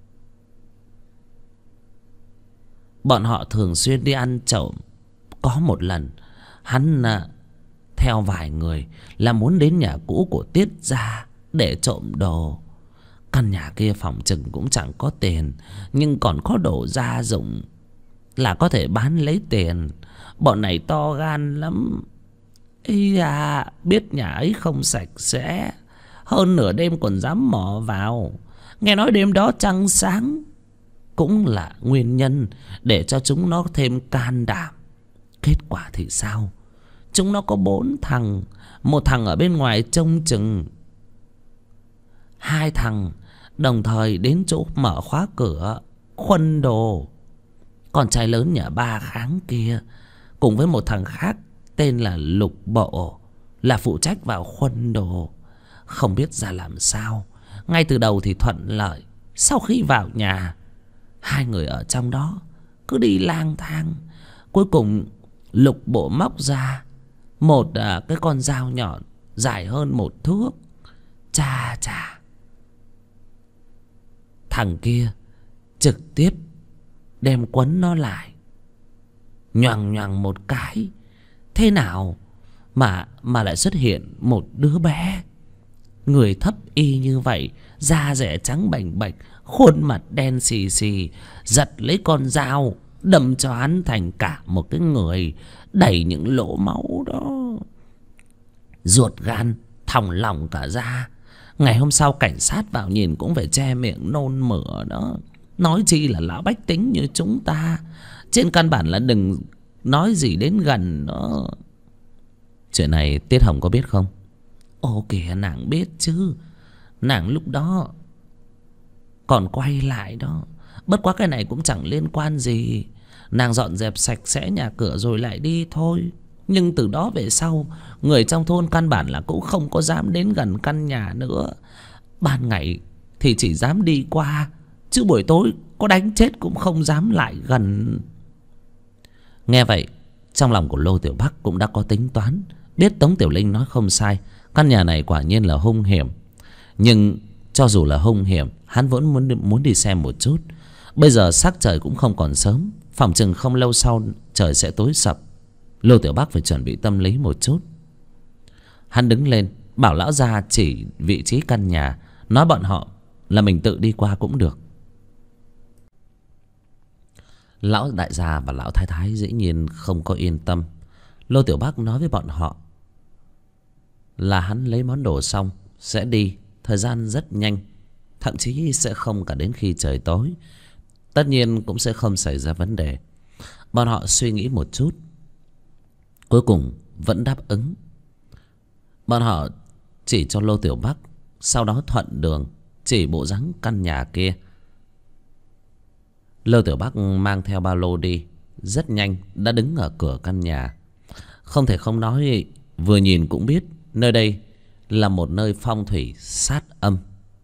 Bọn họ thường xuyên đi ăn trộm. Có một lần hắn theo vài người là muốn đến nhà cũ của Tiết gia để trộm đồ. Căn nhà kia phòng chừng cũng chẳng có tiền, nhưng còn có đồ gia dụng là có thể bán lấy tiền. Bọn này to gan lắm. Biết nhà ấy không sạch sẽ, hơn nửa đêm còn dám mò vào. Nghe nói đêm đó trăng sáng cũng là nguyên nhân để cho chúng nó thêm can đảm. Kết quả thì sao? Chúng nó có 4 thằng. Một thằng ở bên ngoài trông chừng, 2 thằng đồng thời đến chỗ mở khóa cửa, khuân đồ. Con trai lớn nhà bà Kháng kia cùng với một thằng khác tên là Lục Bộ là phụ trách vào khuân đồ. Không biết ra làm sao, ngay từ đầu thì thuận lợi. Sau khi vào nhà, 2 người ở trong đó cứ đi lang thang. Cuối cùng Lục Bộ móc ra một cái con dao nhọn dài hơn 1 thước. Chà, thằng kia trực tiếp đem quấn nó lại, nhoằng nhoằng một cái. Thế nào mà lại xuất hiện một đứa bé, người thấp y như vậy, da rẻ trắng bềnh bệch, khuôn mặt đen xì xì, giật lấy con dao đâm cho hắn thành cả một cái người đầy những lỗ máu đó. Ruột gan thòng lọng cả ra. Ngày hôm sau cảnh sát vào nhìn cũng phải che miệng nôn mửa đó. Nói chi là lão bách tính như chúng ta. Trên căn bản là đừng nói gì đến gần đó. Chuyện này Tiết Hồng có biết không? Ồ kìa, nàng biết chứ. Nàng lúc đó còn quay lại đó. Bất quá cái này cũng chẳng liên quan gì. Nàng dọn dẹp sạch sẽ nhà cửa rồi lại đi thôi. Nhưng từ đó về sau, người trong thôn căn bản là cũng không có dám đến gần căn nhà nữa. Ban ngày thì chỉ dám đi qua, chứ buổi tối có đánh chết cũng không dám lại gần. Nghe vậy, trong lòng của Lô Tiểu Bắc cũng đã có tính toán. Biết Tống Tiểu Linh nói không sai, căn nhà này quả nhiên là hung hiểm. Nhưng cho dù là hung hiểm, hắn vẫn muốn đi xem một chút. Bây giờ sắc trời cũng không còn sớm, phòng chừng không lâu sau trời sẽ tối sập. Lô Tiểu Bắc phải chuẩn bị tâm lý một chút. Hắn đứng lên bảo lão gia chỉ vị trí căn nhà, nói bọn họ là mình tự đi qua cũng được. Lão đại gia và lão thái thái dĩ nhiên không có yên tâm. Lô Tiểu Bắc nói với bọn họ là hắn lấy món đồ xong sẽ đi, thời gian rất nhanh, thậm chí sẽ không cả đến khi trời tối. Tất nhiên cũng sẽ không xảy ra vấn đề. Bọn họ suy nghĩ một chút, cuối cùng vẫn đáp ứng. Bọn họ chỉ cho Lô Tiểu Bắc, sau đó thuận đường chỉ bộ dáng căn nhà kia. Lô Tiểu Bắc mang theo ba lô đi, rất nhanh đã đứng ở cửa căn nhà. Không thể không nói, vừa nhìn cũng biết nơi đây là một nơi phong thủy sát âm.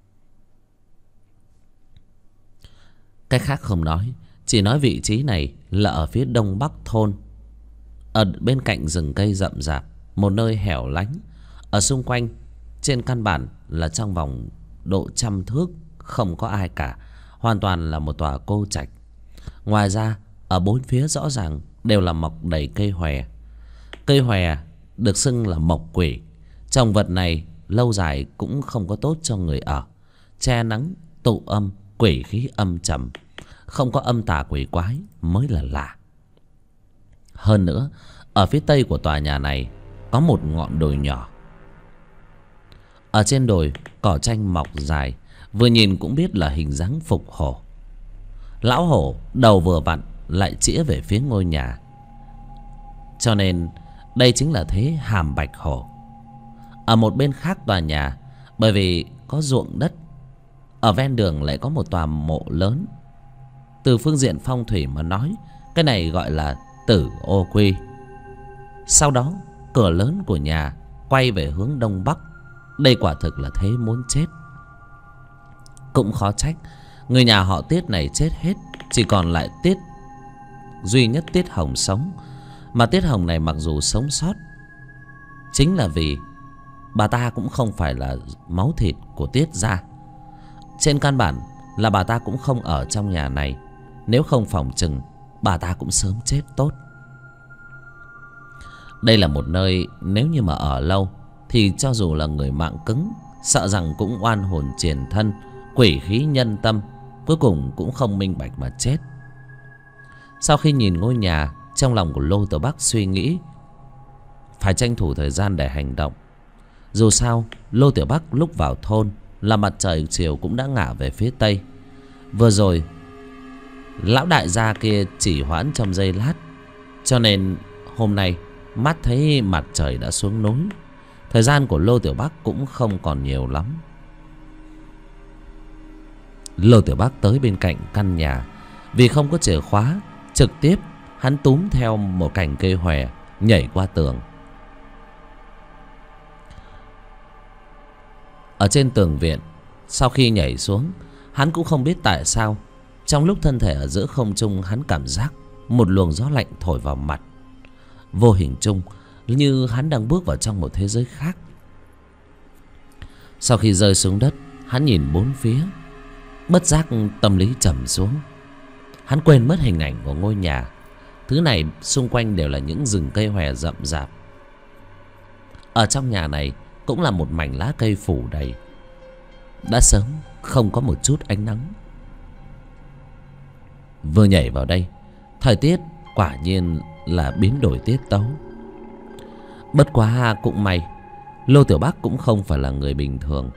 Cái khác không nói, chỉ nói vị trí này là ở phía đông bắc thôn, ở bên cạnh rừng cây rậm rạp, một nơi hẻo lánh. Ở xung quanh trên căn bản là trong vòng độ 100 thước không có ai cả, hoàn toàn là một tòa cô trạch. Ngoài ra ở bốn phía rõ ràng đều là mọc đầy cây hòe. Cây hòe được xưng là mộc quỷ. Trồng vật này lâu dài cũng không có tốt cho người ở, che nắng tụ âm, quỷ khí âm trầm, không có âm tà quỷ quái mới là lạ. Hơn nữa, ở phía tây của tòa nhà này có một ngọn đồi nhỏ. Ở trên đồi cỏ tranh mọc dài, vừa nhìn cũng biết là hình dáng phục hổ. Lão hổ đầu vừa vặn lại chĩa về phía ngôi nhà, cho nên đây chính là thế hàm bạch hổ. Ở một bên khác tòa nhà, bởi vì có ruộng đất, ở ven đường lại có một tòa mộ lớn. Từ phương diện phong thủy mà nói, cái này gọi là tử ô quy. Sau đó cửa lớn của nhà quay về hướng đông bắc. Đây quả thực là thế muốn chết. Cũng khó trách người nhà họ Tiết này chết hết, chỉ còn lại duy nhất Tiết Hồng sống. Mà Tiết Hồng này mặc dù sống sót, chính là vì bà ta cũng không phải là máu thịt của Tiết gia. Trên căn bản là bà ta cũng không ở trong nhà này, nếu không phòng chừng bà ta cũng sớm chết tốt. Đây là một nơi nếu như mà ở lâu thì cho dù là người mạng cứng, sợ rằng cũng oan hồn triền thân, quỷ khí nhân tâm, cuối cùng cũng không minh bạch mà chết. Sau khi nhìn ngôi nhà, trong lòng của Lô Tiểu Bắc suy nghĩ phải tranh thủ thời gian để hành động. Dù sao Lô Tiểu Bắc lúc vào thôn là mặt trời chiều cũng đã ngả về phía tây. Vừa rồi lão đại gia kia chỉ hoãn trong giây lát, cho nên hôm nay mắt thấy mặt trời đã xuống núi. Thời gian của Lô Tiểu Bắc cũng không còn nhiều lắm. Lô Tiểu Bắc tới bên cạnh căn nhà, vì không có chìa khóa, trực tiếp hắn túm theo một cành cây hòe nhảy qua tường. Ở trên tường viện, sau khi nhảy xuống, hắn cũng không biết tại sao, trong lúc thân thể ở giữa không trung, hắn cảm giác một luồng gió lạnh thổi vào mặt. Vô hình chung như hắn đang bước vào trong một thế giới khác. Sau khi rơi xuống đất, hắn nhìn bốn phía, bất giác tâm lý trầm xuống. Hắn quên mất hình ảnh của ngôi nhà. Thứ này xung quanh đều là những rừng cây hòe rậm rạp. Ở trong nhà này cũng là một mảnh lá cây phủ đầy, đã sớm không có một chút ánh nắng. vừa nhảy vào đây, thời tiết quả nhiên là biến đổi tiết tấu. Bất quá cũng may, Lô Tiểu Bắc cũng không phải là người bình thường.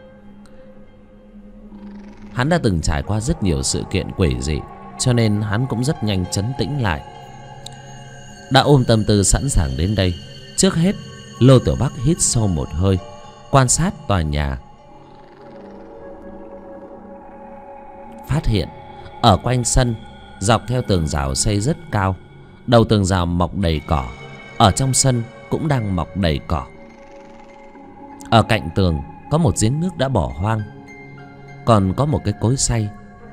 Hắn đã từng trải qua rất nhiều sự kiện quỷ dị, cho nên hắn cũng rất nhanh trấn tĩnh lại. Đã ôm tâm tư sẵn sàng đến đây, trước hết Lô Tiểu Bắc hít sâu một hơi, quan sát tòa nhà. Phát hiện ở quanh sân, dọc theo tường rào xây rất cao, đầu tường rào mọc đầy cỏ, ở trong sân cũng đang mọc đầy cỏ. Ở cạnh tường có một giếng nước đã bỏ hoang, còn có một cái cối xay.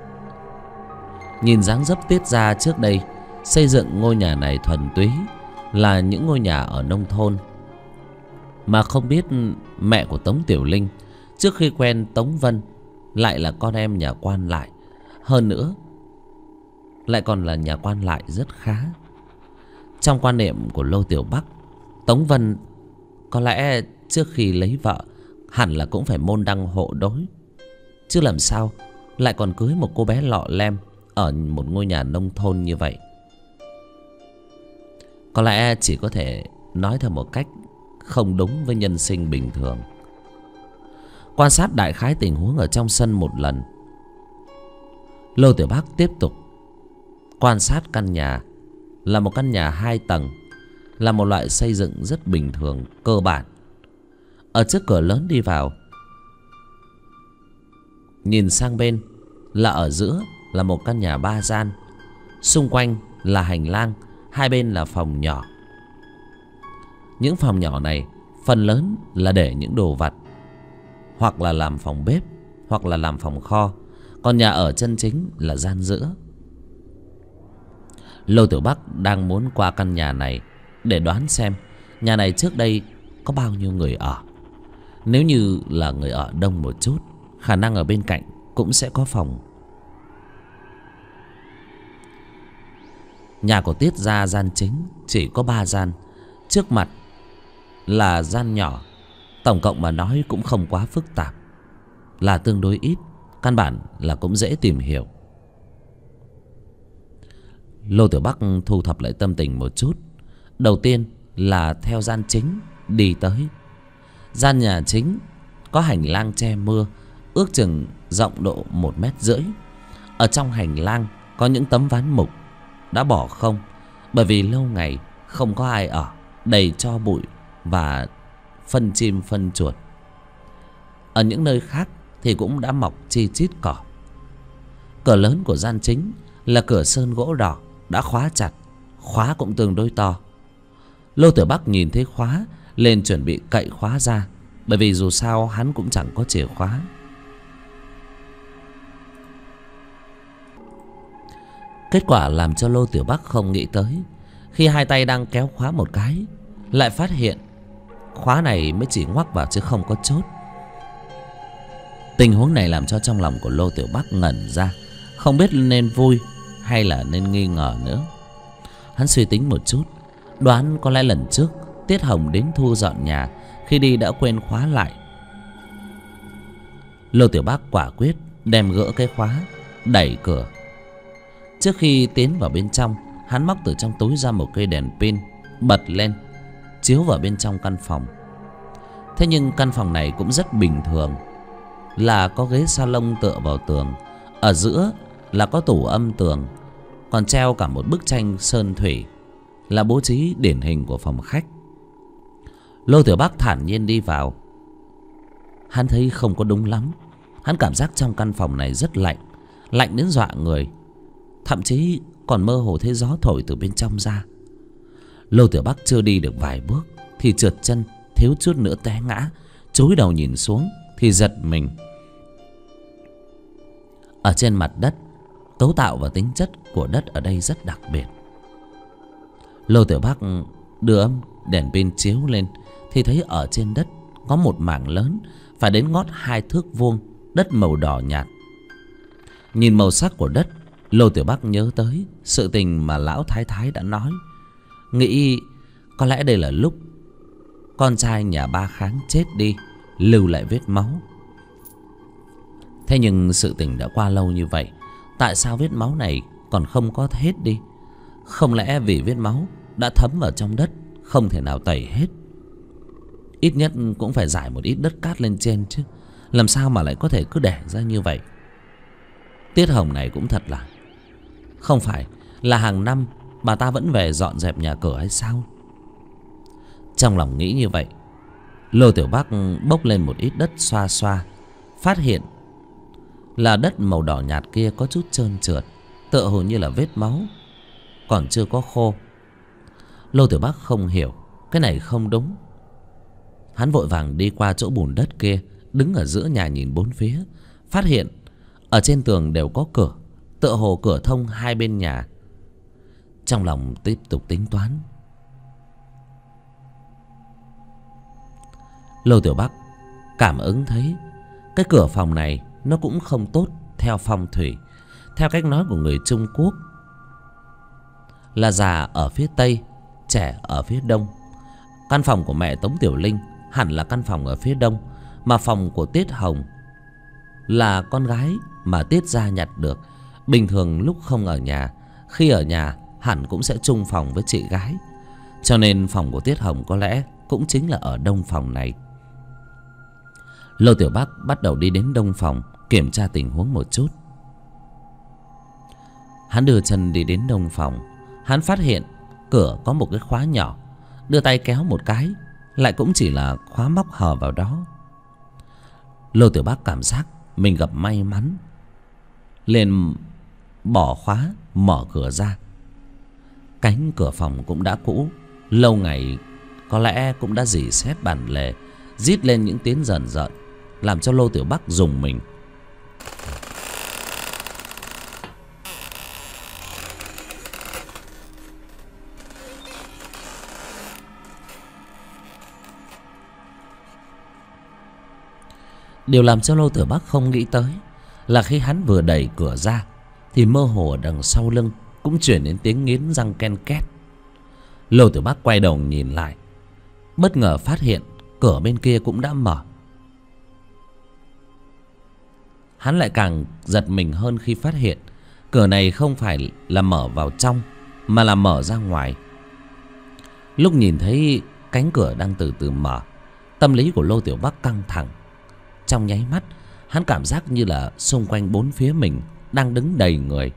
Nhìn dáng dấp Tiết gia trước đây xây dựng ngôi nhà này thuần túy là những ngôi nhà ở nông thôn. Mà không biết mẹ của Tống Tiểu Linh trước khi quen Tống Vân lại là con em nhà quan lại, hơn nữa lại còn là nhà quan lại rất khá. Trong quan niệm của Lô Tiểu Bắc, Tống Vân có lẽ trước khi lấy vợ hẳn là cũng phải môn đăng hộ đối, chứ làm sao lại còn cưới một cô bé lọ lem ở một ngôi nhà nông thôn như vậy. Có lẽ chỉ có thể nói theo một cách không đúng với nhân sinh bình thường. Quan sát đại khái tình huống ở trong sân một lần, Lô Tiểu Bắc tiếp tục quan sát căn nhà. Là một căn nhà 2 tầng, là một loại xây dựng rất bình thường, cơ bản. Ở trước cửa lớn đi vào, nhìn sang bên là ở giữa là một căn nhà 3 gian. Xung quanh là hành lang, hai bên là phòng nhỏ. Những phòng nhỏ này phần lớn là để những đồ vặt, hoặc là làm phòng bếp, hoặc là làm phòng kho. Còn nhà ở chân chính là gian giữa. Lô Tiểu Bắc đang muốn qua căn nhà này để đoán xem nhà này trước đây có bao nhiêu người ở. Nếu như là người ở đông một chút, khả năng ở bên cạnh cũng sẽ có phòng. Nhà của Tiết gia gian chính chỉ có 3 gian. Trước mặt là gian nhỏ, tổng cộng mà nói cũng không quá phức tạp, là tương đối ít, căn bản là cũng dễ tìm hiểu. Lô Tiểu Bắc thu thập lại tâm tình một chút. Đầu tiên là theo gian chính đi tới. Gian nhà chính có hành lang che mưa, ước chừng rộng độ 1,5 m. Ở trong hành lang có những tấm ván mục đã bỏ không, bởi vì lâu ngày không có ai ở, đầy tro bụi và phân chim phân chuột. Ở những nơi khác thì cũng đã mọc chi chít cỏ. Cửa lớn của gian chính là cửa sơn gỗ đỏ, đã khóa chặt, khóa cũng tương đối to. Lô Tiểu Bắc nhìn thấy khóa lên chuẩn bị cậy khóa ra, bởi vì dù sao hắn cũng chẳng có chìa khóa. Kết quả làm cho Lô Tiểu Bắc không nghĩ tới, khi hai tay đang kéo khóa một cái, lại phát hiện khóa này mới chỉ ngoắc vào chứ không có chốt. Tình huống này làm cho trong lòng của Lô Tiểu Bắc ngẩn ra, không biết nên vui hay là nên nghi ngờ nữa. Hắn suy tính một chút, đoán có lẽ lần trước Tiết Hồng đến thu dọn nhà, khi đi đã quên khóa lại. Lô Tiểu Bắc quả quyết đem gỡ cái khóa, đẩy cửa. Trước khi tiến vào bên trong, hắn móc từ trong túi ra một cây đèn pin, bật lên, chiếu vào bên trong căn phòng. Thế nhưng căn phòng này cũng rất bình thường, là có ghế salon tựa vào tường, ở giữa là có tủ âm tường, còn treo cả một bức tranh sơn thủy, là bố trí điển hình của phòng khách. Lô Tiểu Bắc thản nhiên đi vào. Hắn thấy không có đúng lắm. Hắn cảm giác trong căn phòng này rất lạnh, lạnh đến dọa người, thậm chí còn mơ hồ thấy gió thổi từ bên trong ra. Lô Tiểu Bắc chưa đi được vài bước thì trượt chân, thiếu chút nữa té ngã. Chúi đầu nhìn xuống thì giật mình. Ở trên mặt đất, cấu tạo và tính chất của đất ở đây rất đặc biệt. Lô Tiểu Bắc đưa đèn pin chiếu lên thì thấy ở trên đất có một mảng lớn, phải đến ngót 2 thước vuông, đất màu đỏ nhạt. Nhìn màu sắc của đất, Lô Tiểu Bắc nhớ tới sự tình mà lão thái thái đã nói, nghĩ có lẽ đây là lúc con trai nhà Ba Kháng chết đi, lưu lại vết máu. Thế nhưng sự tình đã qua lâu như vậy, tại sao vết máu này còn không có hết đi. Không lẽ vì vết máu đã thấm vào trong đất, không thể nào tẩy hết? Ít nhất cũng phải rải một ít đất cát lên trên chứ. Làm sao mà lại có thể cứ để ra như vậy? Tiết Hồng này cũng thật là, không phải là hàng năm bà ta vẫn về dọn dẹp nhà cửa hay sao? Trong lòng nghĩ như vậy, Lô Tiểu Bắc bốc lên một ít đất xoa xoa, phát hiện là đất màu đỏ nhạt kia có chút trơn trượt, tựa hồ như là vết máu còn chưa có khô. Lô Tiểu Bắc không hiểu, cái này không đúng. Hắn vội vàng đi qua chỗ bùn đất kia, đứng ở giữa nhà nhìn bốn phía, phát hiện ở trên tường đều có cửa, tựa hồ cửa thông hai bên nhà. Trong lòng tiếp tục tính toán. Lô Tiểu Bắc cảm ứng thấy cái cửa phòng này nó cũng không tốt theo phong thủy. Theo cách nói của người Trung Quốc là già ở phía tây, trẻ ở phía đông. Căn phòng của mẹ Tống Tiểu Linh hẳn là căn phòng ở phía đông, mà phòng của Tiết Hồng là con gái mà Tiết gia nhặt được. Bình thường lúc không ở nhà, khi ở nhà hẳn cũng sẽ chung phòng với chị gái, cho nên phòng của Tiết Hồng có lẽ cũng chính là ở đông phòng này. Lô Tiểu Bắc bắt đầu đi đến đông phòng kiểm tra tình huống một chút. Hắn đưa chân đi đến đông phòng, hắn phát hiện cửa có một cái khóa nhỏ, đưa tay kéo một cái lại cũng chỉ là khóa móc hở vào đó. Lô Tiểu Bắc cảm giác mình gặp may mắn, liền bỏ khóa mở cửa ra. Cánh cửa phòng cũng đã cũ, lâu ngày có lẽ cũng đã rỉ sét bản lề, rít lên những tiếng rờn rợn, làm cho Lô Tiểu Bắc rùng mình. Điều làm cho Lô Tiểu Bắc không nghĩ tới là khi hắn vừa đẩy cửa ra thì mơ hồ ở đằng sau lưng cũng chuyển đến tiếng nghiến răng ken két. Lô Tiểu Bắc quay đầu nhìn lại, bất ngờ phát hiện cửa bên kia cũng đã mở. Hắn lại càng giật mình hơn khi phát hiện cửa này không phải là mở vào trong, mà là mở ra ngoài. Lúc nhìn thấy cánh cửa đang từ từ mở, tâm lý của Lô Tiểu Bắc căng thẳng. Trong nháy mắt, hắn cảm giác như là xung quanh bốn phía mình đang đứng đầy người.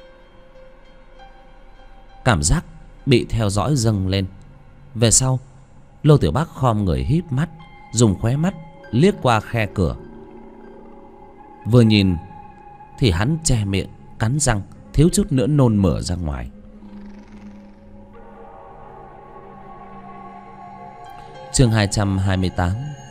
Cảm giác bị theo dõi dâng lên. Về sau, Lô Tiểu Bắc khom người híp mắt, dùng khóe mắt liếc qua khe cửa. Vừa nhìn thì hắn che miệng, cắn răng, thiếu chút nữa nôn mửa ra ngoài. Chương 228.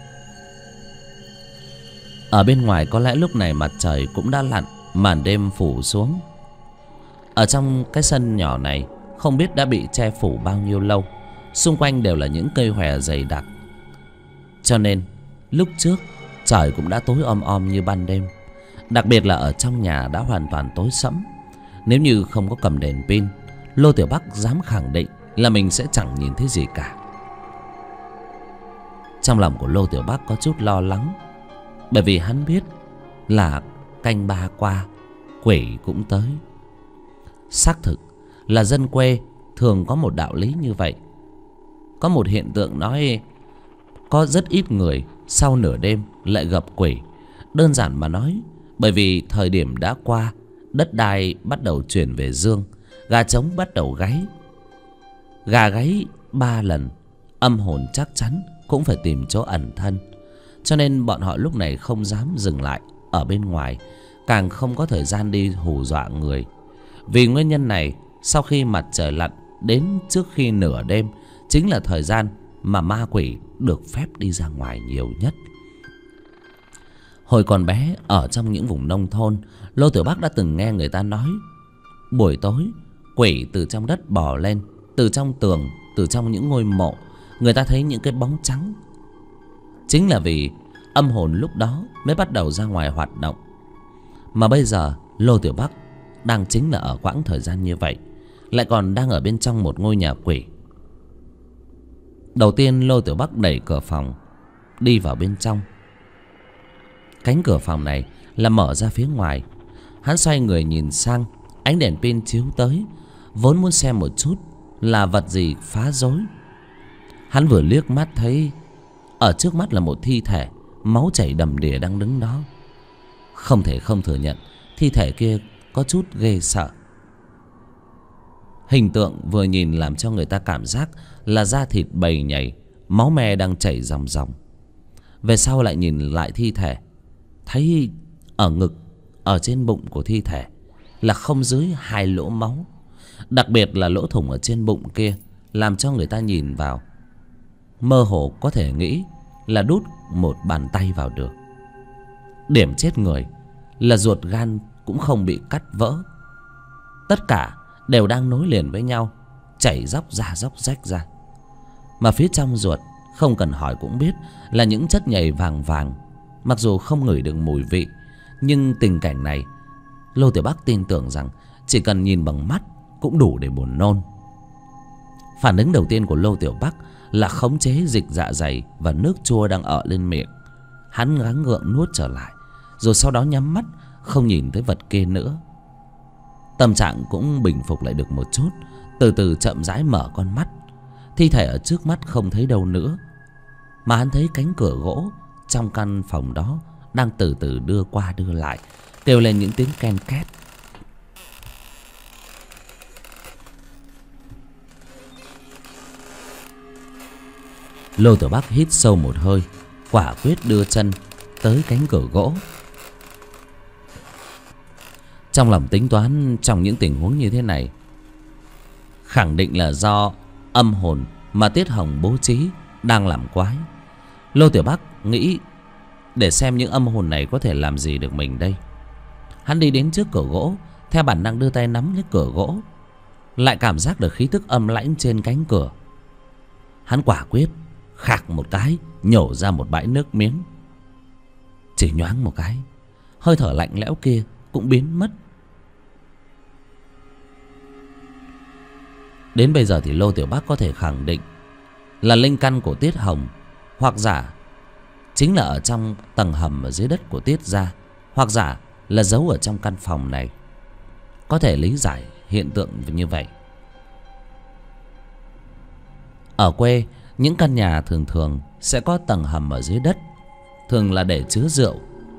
Ở bên ngoài có lẽ lúc này mặt trời cũng đã lặn, màn đêm phủ xuống. Ở trong cái sân nhỏ này không biết đã bị che phủ bao nhiêu lâu, xung quanh đều là những cây hòe dày đặc, cho nên lúc trước trời cũng đã tối om om như ban đêm. Đặc biệt là ở trong nhà đã hoàn toàn tối sẫm. Nếu như không có cầm đèn pin, Lô Tiểu Bắc dám khẳng định là mình sẽ chẳng nhìn thấy gì cả. Trong lòng của Lô Tiểu Bắc có chút lo lắng, bởi vì hắn biết là canh ba qua, quỷ cũng tới. Xác thực là dân quê thường có một đạo lý như vậy. Có một hiện tượng nói có rất ít người sau nửa đêm lại gặp quỷ. Đơn giản mà nói, bởi vì thời điểm đã qua, đất đai bắt đầu chuyển về dương, gà trống bắt đầu gáy. Gà gáy 3 lần, âm hồn chắc chắn cũng phải tìm chỗ ẩn thân. Cho nên bọn họ lúc này không dám dừng lại ở bên ngoài, càng không có thời gian đi hù dọa người. Vì nguyên nhân này, sau khi mặt trời lặn đến trước khi nửa đêm chính là thời gian mà ma quỷ được phép đi ra ngoài nhiều nhất. Hồi còn bé ở trong những vùng nông thôn, Lô Tiểu Bắc đã từng nghe người ta nói buổi tối quỷ từ trong đất bò lên, từ trong tường, từ trong những ngôi mộ, người ta thấy những cái bóng trắng. Chính là vì âm hồn lúc đó mới bắt đầu ra ngoài hoạt động. Mà bây giờ Lô Tiểu Bắc đang chính là ở quãng thời gian như vậy, lại còn đang ở bên trong một ngôi nhà quỷ. Đầu tiên Lô Tiểu Bắc đẩy cửa phòng đi vào bên trong. Cánh cửa phòng này là mở ra phía ngoài. Hắn xoay người nhìn sang, Ánh đèn pin chiếu tới, vốn muốn xem một chút là vật gì phá rối. Hắn vừa liếc mắt thấy ở trước mắt là một thi thể, máu chảy đầm đìa đang đứng đó. Không thể không thừa nhận, thi thể kia có chút ghê sợ. Hình tượng vừa nhìn làm cho người ta cảm giác là da thịt bầy nhầy, máu me đang chảy ròng ròng. Về sau lại nhìn lại thi thể, thấy ở ngực, ở trên bụng của thi thể là không dưới 2 lỗ máu. Đặc biệt là lỗ thủng ở trên bụng kia làm cho người ta nhìn vào mơ hồ có thể nghĩ là đút một bàn tay vào được. Điểm chết người là ruột gan cũng không bị cắt vỡ, tất cả đều đang nối liền với nhau, chảy róc ra róc rách ra. Mà phía trong ruột không cần hỏi cũng biết là những chất nhầy vàng vàng. Mặc dù không ngửi được mùi vị, nhưng tình cảnh này Lô Tiểu Bắc tin tưởng rằng chỉ cần nhìn bằng mắt cũng đủ để buồn nôn. Phản ứng đầu tiên của Lô Tiểu Bắc là khống chế dịch dạ dày và nước chua đang ợ lên miệng. Hắn gắng gượng nuốt trở lại, rồi sau đó nhắm mắt không nhìn tới vật kia nữa. Tâm trạng cũng bình phục lại được một chút, từ từ chậm rãi mở con mắt. Thi thể ở trước mắt không thấy đâu nữa, mà hắn thấy cánh cửa gỗ trong căn phòng đó đang từ từ đưa qua đưa lại, kêu lên những tiếng ken két. Lô Tiểu Bắc hít sâu một hơi, quả quyết đưa chân tới cánh cửa gỗ. Trong lòng tính toán, trong những tình huống như thế này khẳng định là do âm hồn mà Tiết Hồng bố trí đang làm quái. Lô Tiểu Bắc nghĩ để xem những âm hồn này có thể làm gì được mình đây. Hắn đi đến trước cửa gỗ, theo bản năng đưa tay nắm lấy cửa gỗ, lại cảm giác được khí tức âm lãnh trên cánh cửa. Hắn quả quyết khạc một cái, nhổ ra một bãi nước miếng. Chỉ nhoáng một cái, hơi thở lạnh lẽo kia cũng biến mất. Đến bây giờ thì Lô Tiểu Bắc có thể khẳng định là linh căn của Tiết Hồng, hoặc giả chính là ở trong tầng hầm ở dưới đất của Tiết gia, hoặc giả là giấu ở trong căn phòng này. Có thể lý giải hiện tượng như vậy. Ở quê, những căn nhà thường thường sẽ có tầng hầm ở dưới đất, thường là để chứa rượu.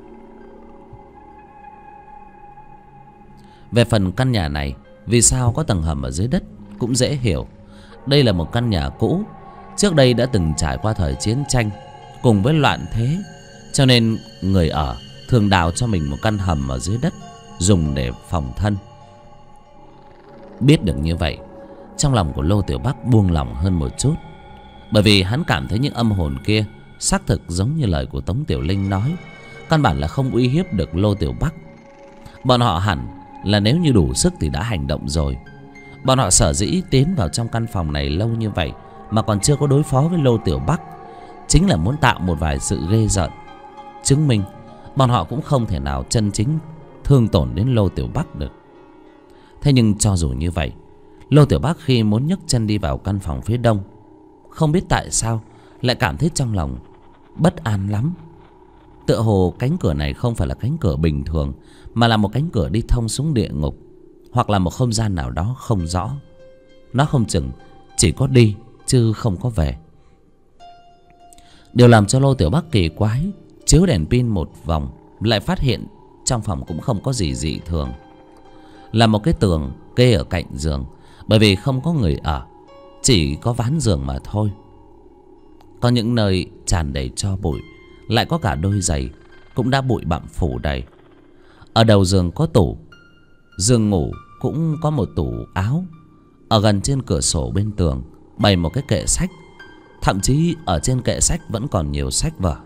Về phần căn nhà này, vì sao có tầng hầm ở dưới đất cũng dễ hiểu. Đây là một căn nhà cũ, trước đây đã từng trải qua thời chiến tranh cùng với loạn thế, cho nên người ở thường đào cho mình một căn hầm ở dưới đất dùng để phòng thân. Biết được như vậy, trong lòng của Lô Tiểu Bắc buông lỏng hơn một chút, bởi vì hắn cảm thấy những âm hồn kia xác thực giống như lời của Tống Tiểu Linh nói, căn bản là không uy hiếp được Lô Tiểu Bắc. Bọn họ hẳn là nếu như đủ sức thì đã hành động rồi. Bọn họ sở dĩ tiến vào trong căn phòng này lâu như vậy mà còn chưa có đối phó với Lô Tiểu Bắc, chính là muốn tạo một vài sự ghê rợn, chứng minh bọn họ cũng không thể nào chân chính thương tổn đến Lô Tiểu Bắc được. Thế nhưng cho dù như vậy, Lô Tiểu Bắc khi muốn nhấc chân đi vào căn phòng phía đông, không biết tại sao lại cảm thấy trong lòng bất an lắm. Tựa hồ cánh cửa này không phải là cánh cửa bình thường, mà là một cánh cửa đi thông xuống địa ngục, hoặc là một không gian nào đó không rõ. Nó không chừng chỉ có đi chứ không có về. Điều làm cho Lô Tiểu Bắc kỳ quái, chiếu đèn pin một vòng lại phát hiện trong phòng cũng không có gì dị thường. Là một cái tường kê ở cạnh giường, bởi vì không có người ở, chỉ có ván giường mà thôi. Có những nơi tràn đầy tro bụi, lại có cả đôi giày cũng đã bụi bặm phủ đầy. Ở đầu giường có tủ, giường ngủ cũng có một tủ áo. Ở gần trên cửa sổ bên tường bày một cái kệ sách, thậm chí ở trên kệ sách vẫn còn nhiều sách vở.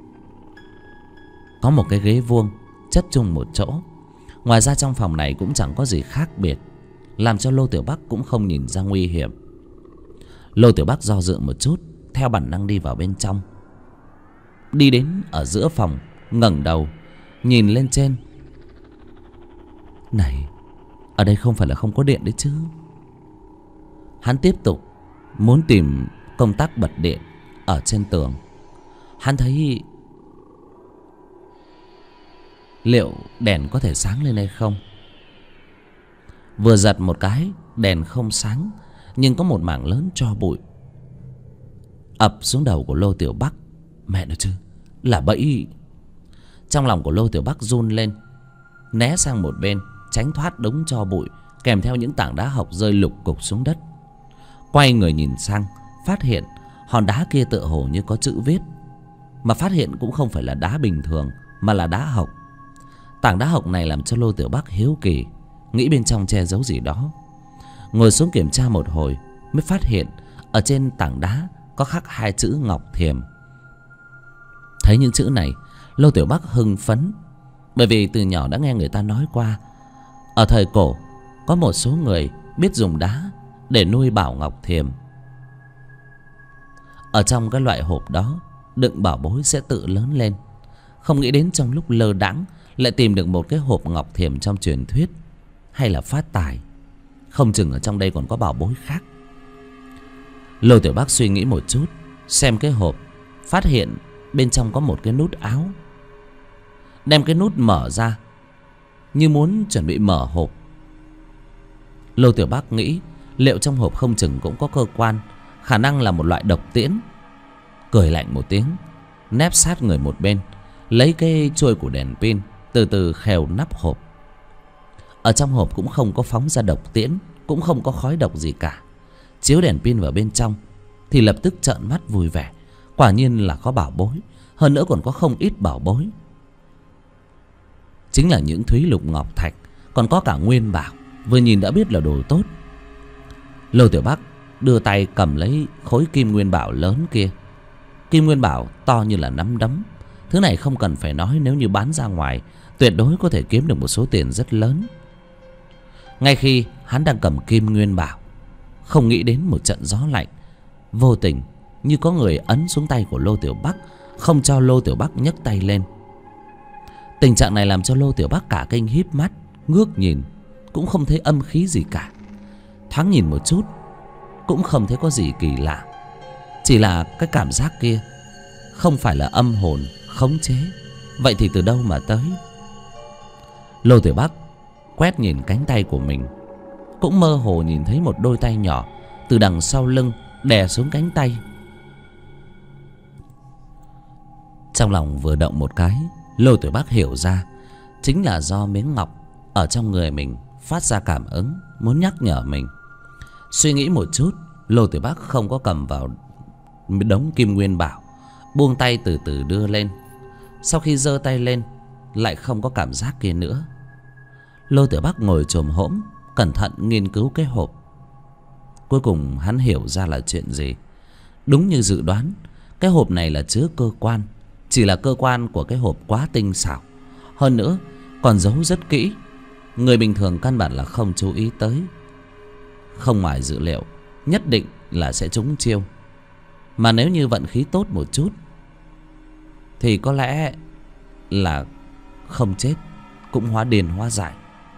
Có một cái ghế vuông chất chung một chỗ. Ngoài ra trong phòng này cũng chẳng có gì khác biệt, làm cho Lô Tiểu Bắc cũng không nhìn ra nguy hiểm. Lô Tiểu Bắc do dự một chút, theo bản năng đi vào bên trong. Đi đến ở giữa phòng, ngẩng đầu nhìn lên trên. Này, ở đây không phải là không có điện đấy chứ? Hắn tiếp tục muốn tìm công tắc bật điện ở trên tường. Hắn thấy liệu đèn có thể sáng lên hay không. Vừa giật một cái, đèn không sáng, nhưng có một mảng lớn tro bụi ập xuống đầu của Lô Tiểu Bắc. Mẹ nó chứ, là bẫy. Trong lòng của Lô Tiểu Bắc run lên, né sang một bên tránh thoát đống tro bụi kèm theo những tảng đá hộc rơi lục cục xuống đất. Quay người nhìn sang, phát hiện hòn đá kia tựa hồ như có chữ viết, mà phát hiện cũng không phải là đá bình thường mà là đá hộc. Tảng đá hộc này làm cho Lô Tiểu Bắc hiếu kỳ, nghĩ bên trong che giấu gì đó. Ngồi xuống kiểm tra một hồi mới phát hiện ở trên tảng đá có khắc hai chữ Ngọc Thiềm. Thấy những chữ này, Lô Tiểu Bắc hưng phấn, bởi vì từ nhỏ đã nghe người ta nói qua, ở thời cổ có một số người biết dùng đá để nuôi bảo Ngọc Thiềm. Ở trong cái loại hộp đó đựng bảo bối sẽ tự lớn lên. Không nghĩ đến trong lúc lơ đãng lại tìm được một cái hộp Ngọc Thiềm trong truyền thuyết, hay là phát tài. Không chừng ở trong đây còn có bảo bối khác. Lô Tiểu Bắc suy nghĩ một chút, xem cái hộp, phát hiện bên trong có một cái nút áo. Đem cái nút mở ra, như muốn chuẩn bị mở hộp. Lô Tiểu Bắc nghĩ liệu trong hộp không chừng cũng có cơ quan, khả năng là một loại độc tiễn. Cười lạnh một tiếng, nép sát người một bên, lấy cái chuôi của đèn pin, từ từ khều nắp hộp. Ở trong hộp cũng không có phóng ra độc tiễn, cũng không có khói độc gì cả. Chiếu đèn pin vào bên trong thì lập tức trợn mắt vui vẻ. Quả nhiên là có bảo bối, hơn nữa còn có không ít bảo bối. Chính là những thúy lục ngọc thạch, còn có cả nguyên bảo, vừa nhìn đã biết là đồ tốt. Lô Tiểu Bắc đưa tay cầm lấy khối kim nguyên bảo lớn kia. Kim nguyên bảo to như là nắm đấm. Thứ này không cần phải nói, nếu như bán ra ngoài tuyệt đối có thể kiếm được một số tiền rất lớn. Ngay khi hắn đang cầm kim nguyên bảo, không nghĩ đến một trận gió lạnh vô tình như có người ấn xuống tay của Lô Tiểu Bắc, không cho Lô Tiểu Bắc nhấc tay lên. Tình trạng này làm cho Lô Tiểu Bắc cả kinh híp mắt ngước nhìn, cũng không thấy âm khí gì cả. Thoáng nhìn một chút cũng không thấy có gì kỳ lạ, chỉ là cái cảm giác kia không phải là âm hồn khống chế. Vậy thì từ đâu mà tới? Lô Tiểu Bắc quét nhìn cánh tay của mình, cũng mơ hồ nhìn thấy một đôi tay nhỏ từ đằng sau lưng đè xuống cánh tay. Trong lòng vừa động một cái, Lô Tiểu Bắc hiểu ra chính là do miếng ngọc ở trong người mình phát ra cảm ứng, muốn nhắc nhở mình. Suy nghĩ một chút, Lô Tiểu Bắc không có cầm vào đống kim nguyên bảo, buông tay từ từ đưa lên. Sau khi giơ tay lên lại không có cảm giác kia nữa. Lô Tiểu Bắc ngồi chồm hổm cẩn thận nghiên cứu cái hộp. Cuối cùng hắn hiểu ra là chuyện gì. Đúng như dự đoán, cái hộp này là chứa cơ quan. Chỉ là cơ quan của cái hộp quá tinh xảo, hơn nữa còn giấu rất kỹ, người bình thường căn bản là không chú ý tới. Không ngoài dự liệu, nhất định là sẽ trúng chiêu. Mà nếu như vận khí tốt một chút thì có lẽ là không chết cũng hóa điên hóa dại.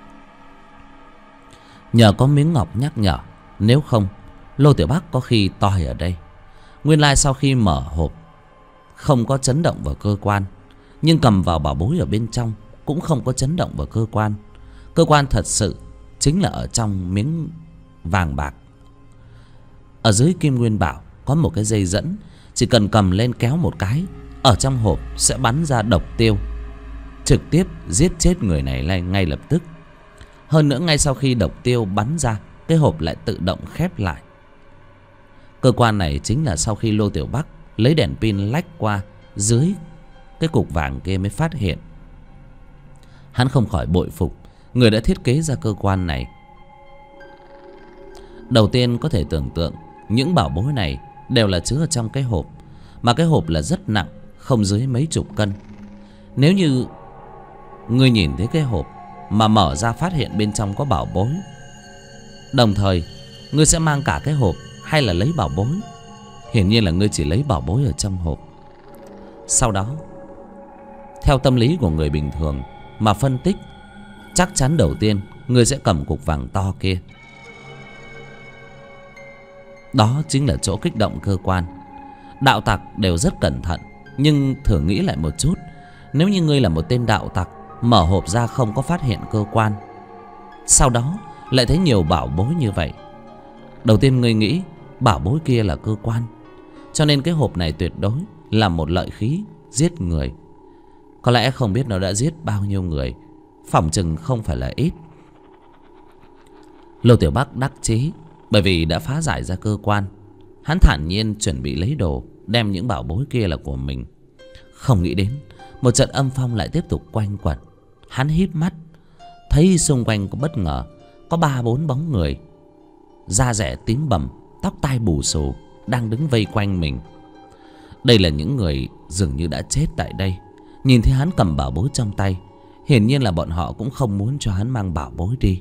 Nhờ có miếng ngọc nhắc nhở, nếu không Lô Tiểu Bắc có khi toi ở đây. Nguyên lai sau khi mở hộp không có chấn động vào cơ quan, nhưng cầm vào bảo bối ở bên trong cũng không có chấn động vào cơ quan. Cơ quan thật sự chính là ở trong miếng vàng bạc. Ở dưới kim nguyên bảo có một cái dây dẫn, chỉ cần cầm lên kéo một cái, ở trong hộp sẽ bắn ra độc tiêu, trực tiếp giết chết người này ngay lập tức. Hơn nữa ngay sau khi độc tiêu bắn ra, cái hộp lại tự động khép lại. Cơ quan này chính là sau khi Lô Tiểu Bắc lấy đèn pin lách qua dưới cái cục vàng kia mới phát hiện. Hắn không khỏi bội phục người đã thiết kế ra cơ quan này. Đầu tiên có thể tưởng tượng những bảo bối này đều là chứa ở trong cái hộp, mà cái hộp là rất nặng, không dưới mấy chục cân. Nếu như ngươi nhìn thấy cái hộp mà mở ra phát hiện bên trong có bảo bối, đồng thời ngươi sẽ mang cả cái hộp hay là lấy bảo bối? Hiển nhiên là ngươi chỉ lấy bảo bối ở trong hộp. Sau đó theo tâm lý của người bình thường mà phân tích, chắc chắn đầu tiên ngươi sẽ cầm cục vàng to kia. Đó chính là chỗ kích động cơ quan. Đạo tặc đều rất cẩn thận, nhưng thử nghĩ lại một chút, nếu như ngươi là một tên đạo tặc, mở hộp ra không có phát hiện cơ quan, sau đó lại thấy nhiều bảo bối như vậy. Đầu tiên ngươi nghĩ bảo bối kia là cơ quan, cho nên cái hộp này tuyệt đối là một lợi khí giết người. Có lẽ không biết nó đã giết bao nhiêu người, phỏng chừng không phải là ít. Lô Tiểu Bắc đắc chí bởi vì đã phá giải ra cơ quan. Hắn thản nhiên chuẩn bị lấy đồ, đem những bảo bối kia là của mình. Không nghĩ đến một trận âm phong lại tiếp tục quanh quẩn. Hắn híp mắt, thấy xung quanh có bất ngờ có 3-4 bóng người, da rẻ tím bầm, tóc tai bù xù, đang đứng vây quanh mình. Đây là những người dường như đã chết tại đây. Nhìn thấy hắn cầm bảo bối trong tay, hiển nhiên là bọn họ cũng không muốn cho hắn mang bảo bối đi.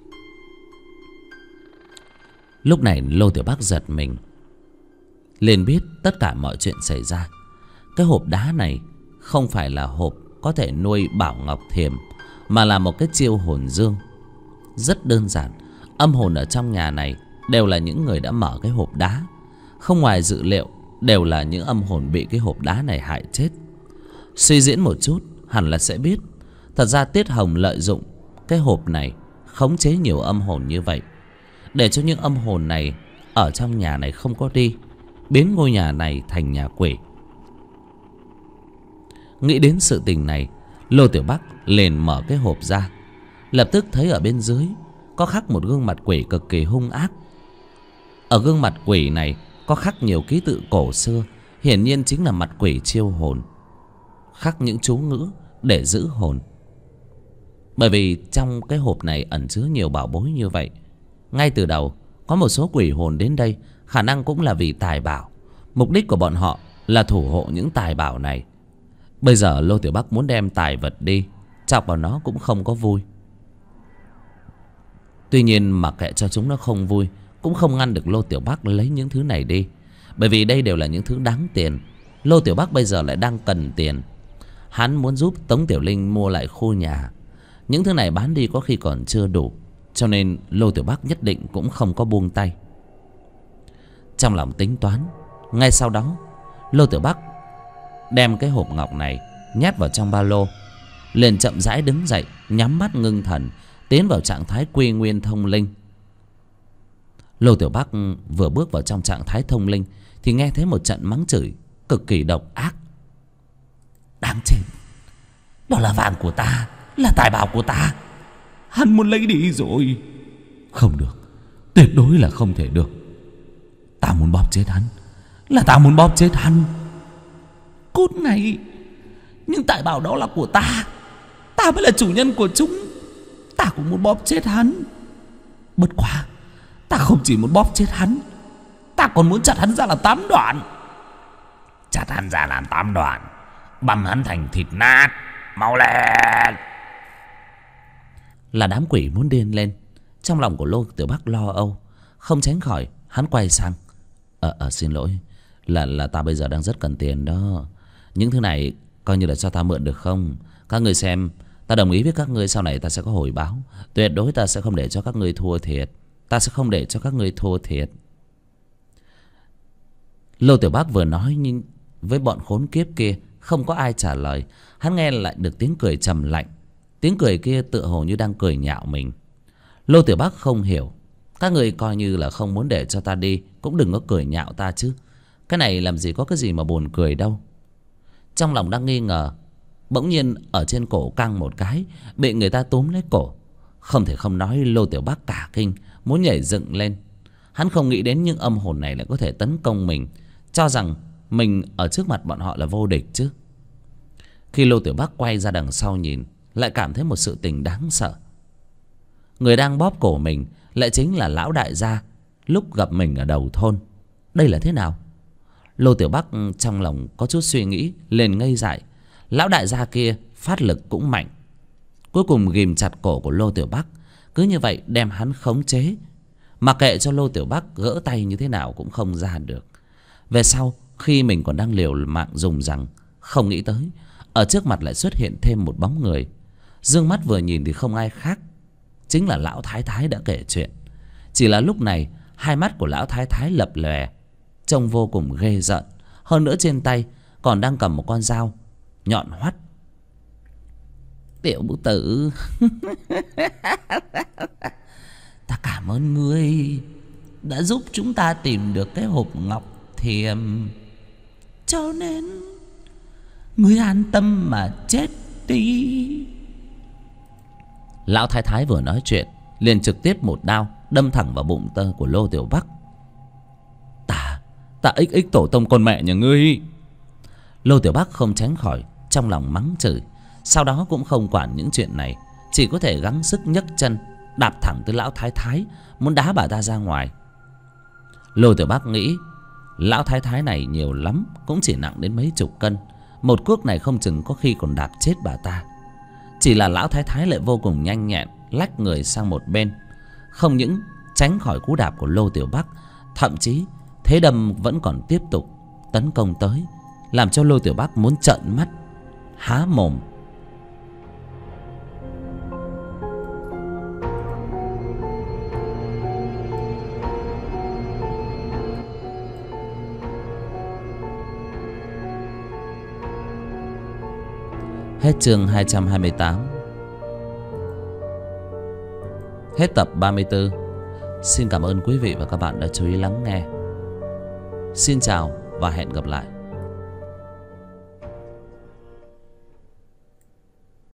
Lúc này Lô Tiểu Bắc giật mình, liền biết tất cả mọi chuyện xảy ra. Cái hộp đá này không phải là hộp có thể nuôi Bảo Ngọc Thiềm, mà là một cái chiêu hồn dương. Rất đơn giản, âm hồn ở trong nhà này đều là những người đã mở cái hộp đá. Không ngoài dự liệu, đều là những âm hồn bị cái hộp đá này hại chết. Suy diễn một chút hẳn là sẽ biết, thật ra Tiết Hồng lợi dụng cái hộp này khống chế nhiều âm hồn như vậy, để cho những âm hồn này ở trong nhà này không có đi, biến ngôi nhà này thành nhà quỷ. Nghĩ đến sự tình này, Lô Tiểu Bắc liền mở cái hộp ra, lập tức thấy ở bên dưới có khắc một gương mặt quỷ cực kỳ hung ác. Ở gương mặt quỷ này có khắc nhiều ký tự cổ xưa, hiển nhiên chính là mặt quỷ chiêu hồn, khắc những chú ngữ để giữ hồn. Bởi vì trong cái hộp này ẩn chứa nhiều bảo bối như vậy, ngay từ đầu có một số quỷ hồn đến đây khả năng cũng là vì tài bảo. Mục đích của bọn họ là thủ hộ những tài bảo này. Bây giờ Lô Tiểu Bắc muốn đem tài vật đi, chọc vào nó cũng không có vui. Tuy nhiên mặc kệ cho chúng nó không vui, cũng không ngăn được Lô Tiểu Bắc lấy những thứ này đi. Bởi vì đây đều là những thứ đáng tiền. Lô Tiểu Bắc bây giờ lại đang cần tiền. Hắn muốn giúp Tống Tiểu Linh mua lại khu nhà. Những thứ này bán đi có khi còn chưa đủ, cho nên Lô Tiểu Bắc nhất định cũng không có buông tay. Trong lòng tính toán, ngay sau đó Lô Tiểu Bắc đem cái hộp ngọc này nhét vào trong ba lô, liền chậm rãi đứng dậy, nhắm mắt ngưng thần, tiến vào trạng thái quy nguyên thông linh. Lô Tiểu Bắc vừa bước vào trong trạng thái thông linh thì nghe thấy một trận mắng chửi cực kỳ độc ác. Đáng chết, đó là vàng của ta, là tài bảo của ta, hắn muốn lấy đi rồi. Không được, tuyệt đối là không thể được. Ta muốn bóp chết hắn, là ta muốn bóp chết hắn. Cút này, nhưng tài bảo đó là của ta, ta mới là chủ nhân của chúng. Ta cũng muốn bóp chết hắn. Bất quá ta không chỉ muốn bóp chết hắn, ta còn muốn chặt hắn ra làm 8 đoạn. Chặt hắn ra làm 8 đoạn, băm hắn thành thịt nát, mau lên. Là đám quỷ muốn điên lên. Trong lòng của Lô Tiểu Bắc lo âu, không tránh khỏi hắn quay sang. Xin lỗi, là ta bây giờ đang rất cần tiền đó. Những thứ này coi như là cho ta mượn được không? Các người xem, ta đồng ý với các ngươi, sau này ta sẽ có hồi báo. Tuyệt đối ta sẽ không để cho các ngươi thua thiệt. Ta sẽ không để cho các ngươi thua thiệt. Lô Tiểu Bắc vừa nói nhưng với bọn khốn kiếp kia không có ai trả lời. Hắn nghe lại được tiếng cười trầm lạnh. Tiếng cười kia tựa hồ như đang cười nhạo mình. Lô Tiểu Bắc không hiểu. Các người coi như là không muốn để cho ta đi, cũng đừng có cười nhạo ta chứ. Cái này làm gì có cái gì mà buồn cười đâu. Trong lòng đang nghi ngờ, bỗng nhiên ở trên cổ căng một cái, bị người ta túm lấy cổ. Không thể không nói Lô Tiểu Bắc cả kinh, muốn nhảy dựng lên. Hắn không nghĩ đến những âm hồn này lại có thể tấn công mình, cho rằng mình ở trước mặt bọn họ là vô địch chứ. Khi Lô Tiểu Bắc quay ra đằng sau nhìn, lại cảm thấy một sự tình đáng sợ. Người đang bóp cổ mình lại chính là lão đại gia lúc gặp mình ở đầu thôn. Đây là thế nào? Lô Tiểu Bắc trong lòng có chút suy nghĩ, liền ngây dại. Lão đại gia kia phát lực cũng mạnh, cuối cùng ghìm chặt cổ của Lô Tiểu Bắc, cứ như vậy đem hắn khống chế. Mặc kệ cho Lô Tiểu Bắc gỡ tay như thế nào cũng không ra được. Về sau khi mình còn đang liều mạng dùng rằng, không nghĩ tới ở trước mặt lại xuất hiện thêm một bóng người. Dương mắt vừa nhìn thì không ai khác, chính là lão thái thái đã kể chuyện. Chỉ là lúc này hai mắt của lão thái thái lập lòe, trông vô cùng ghê rợn. Hơn nữa trên tay còn đang cầm một con dao nhọn hoắt. Tiểu Bú Tử Ta cảm ơn ngươi đã giúp chúng ta tìm được cái hộp ngọc thiềm, cho nên ngươi an tâm mà chết đi. Lão thái thái vừa nói chuyện liền trực tiếp một đao đâm thẳng vào bụng tơ của Lô Tiểu Bắc. Ta ích tổ tông con mẹ nhà ngươi. Lô Tiểu Bắc không tránh khỏi trong lòng mắng chửi, sau đó cũng không quản những chuyện này, chỉ có thể gắng sức nhấc chân đạp thẳng tới lão thái thái, muốn đá bà ta ra ngoài. Lô Tiểu Bắc nghĩ lão thái thái này nhiều lắm cũng chỉ nặng đến mấy chục cân, một cước này không chừng có khi còn đạp chết bà ta. Chỉ là lão thái thái lại vô cùng nhanh nhẹn, lách người sang một bên, không những tránh khỏi cú đạp của Lô Tiểu Bắc, thậm chí thế đâm vẫn còn tiếp tục tấn công tới, làm cho Lô Tiểu Bắc muốn trợn mắt há mồm. Hết chương 228. Hết tập 34. Xin cảm ơn quý vị và các bạn đã chú ý lắng nghe. Xin chào và hẹn gặp lại.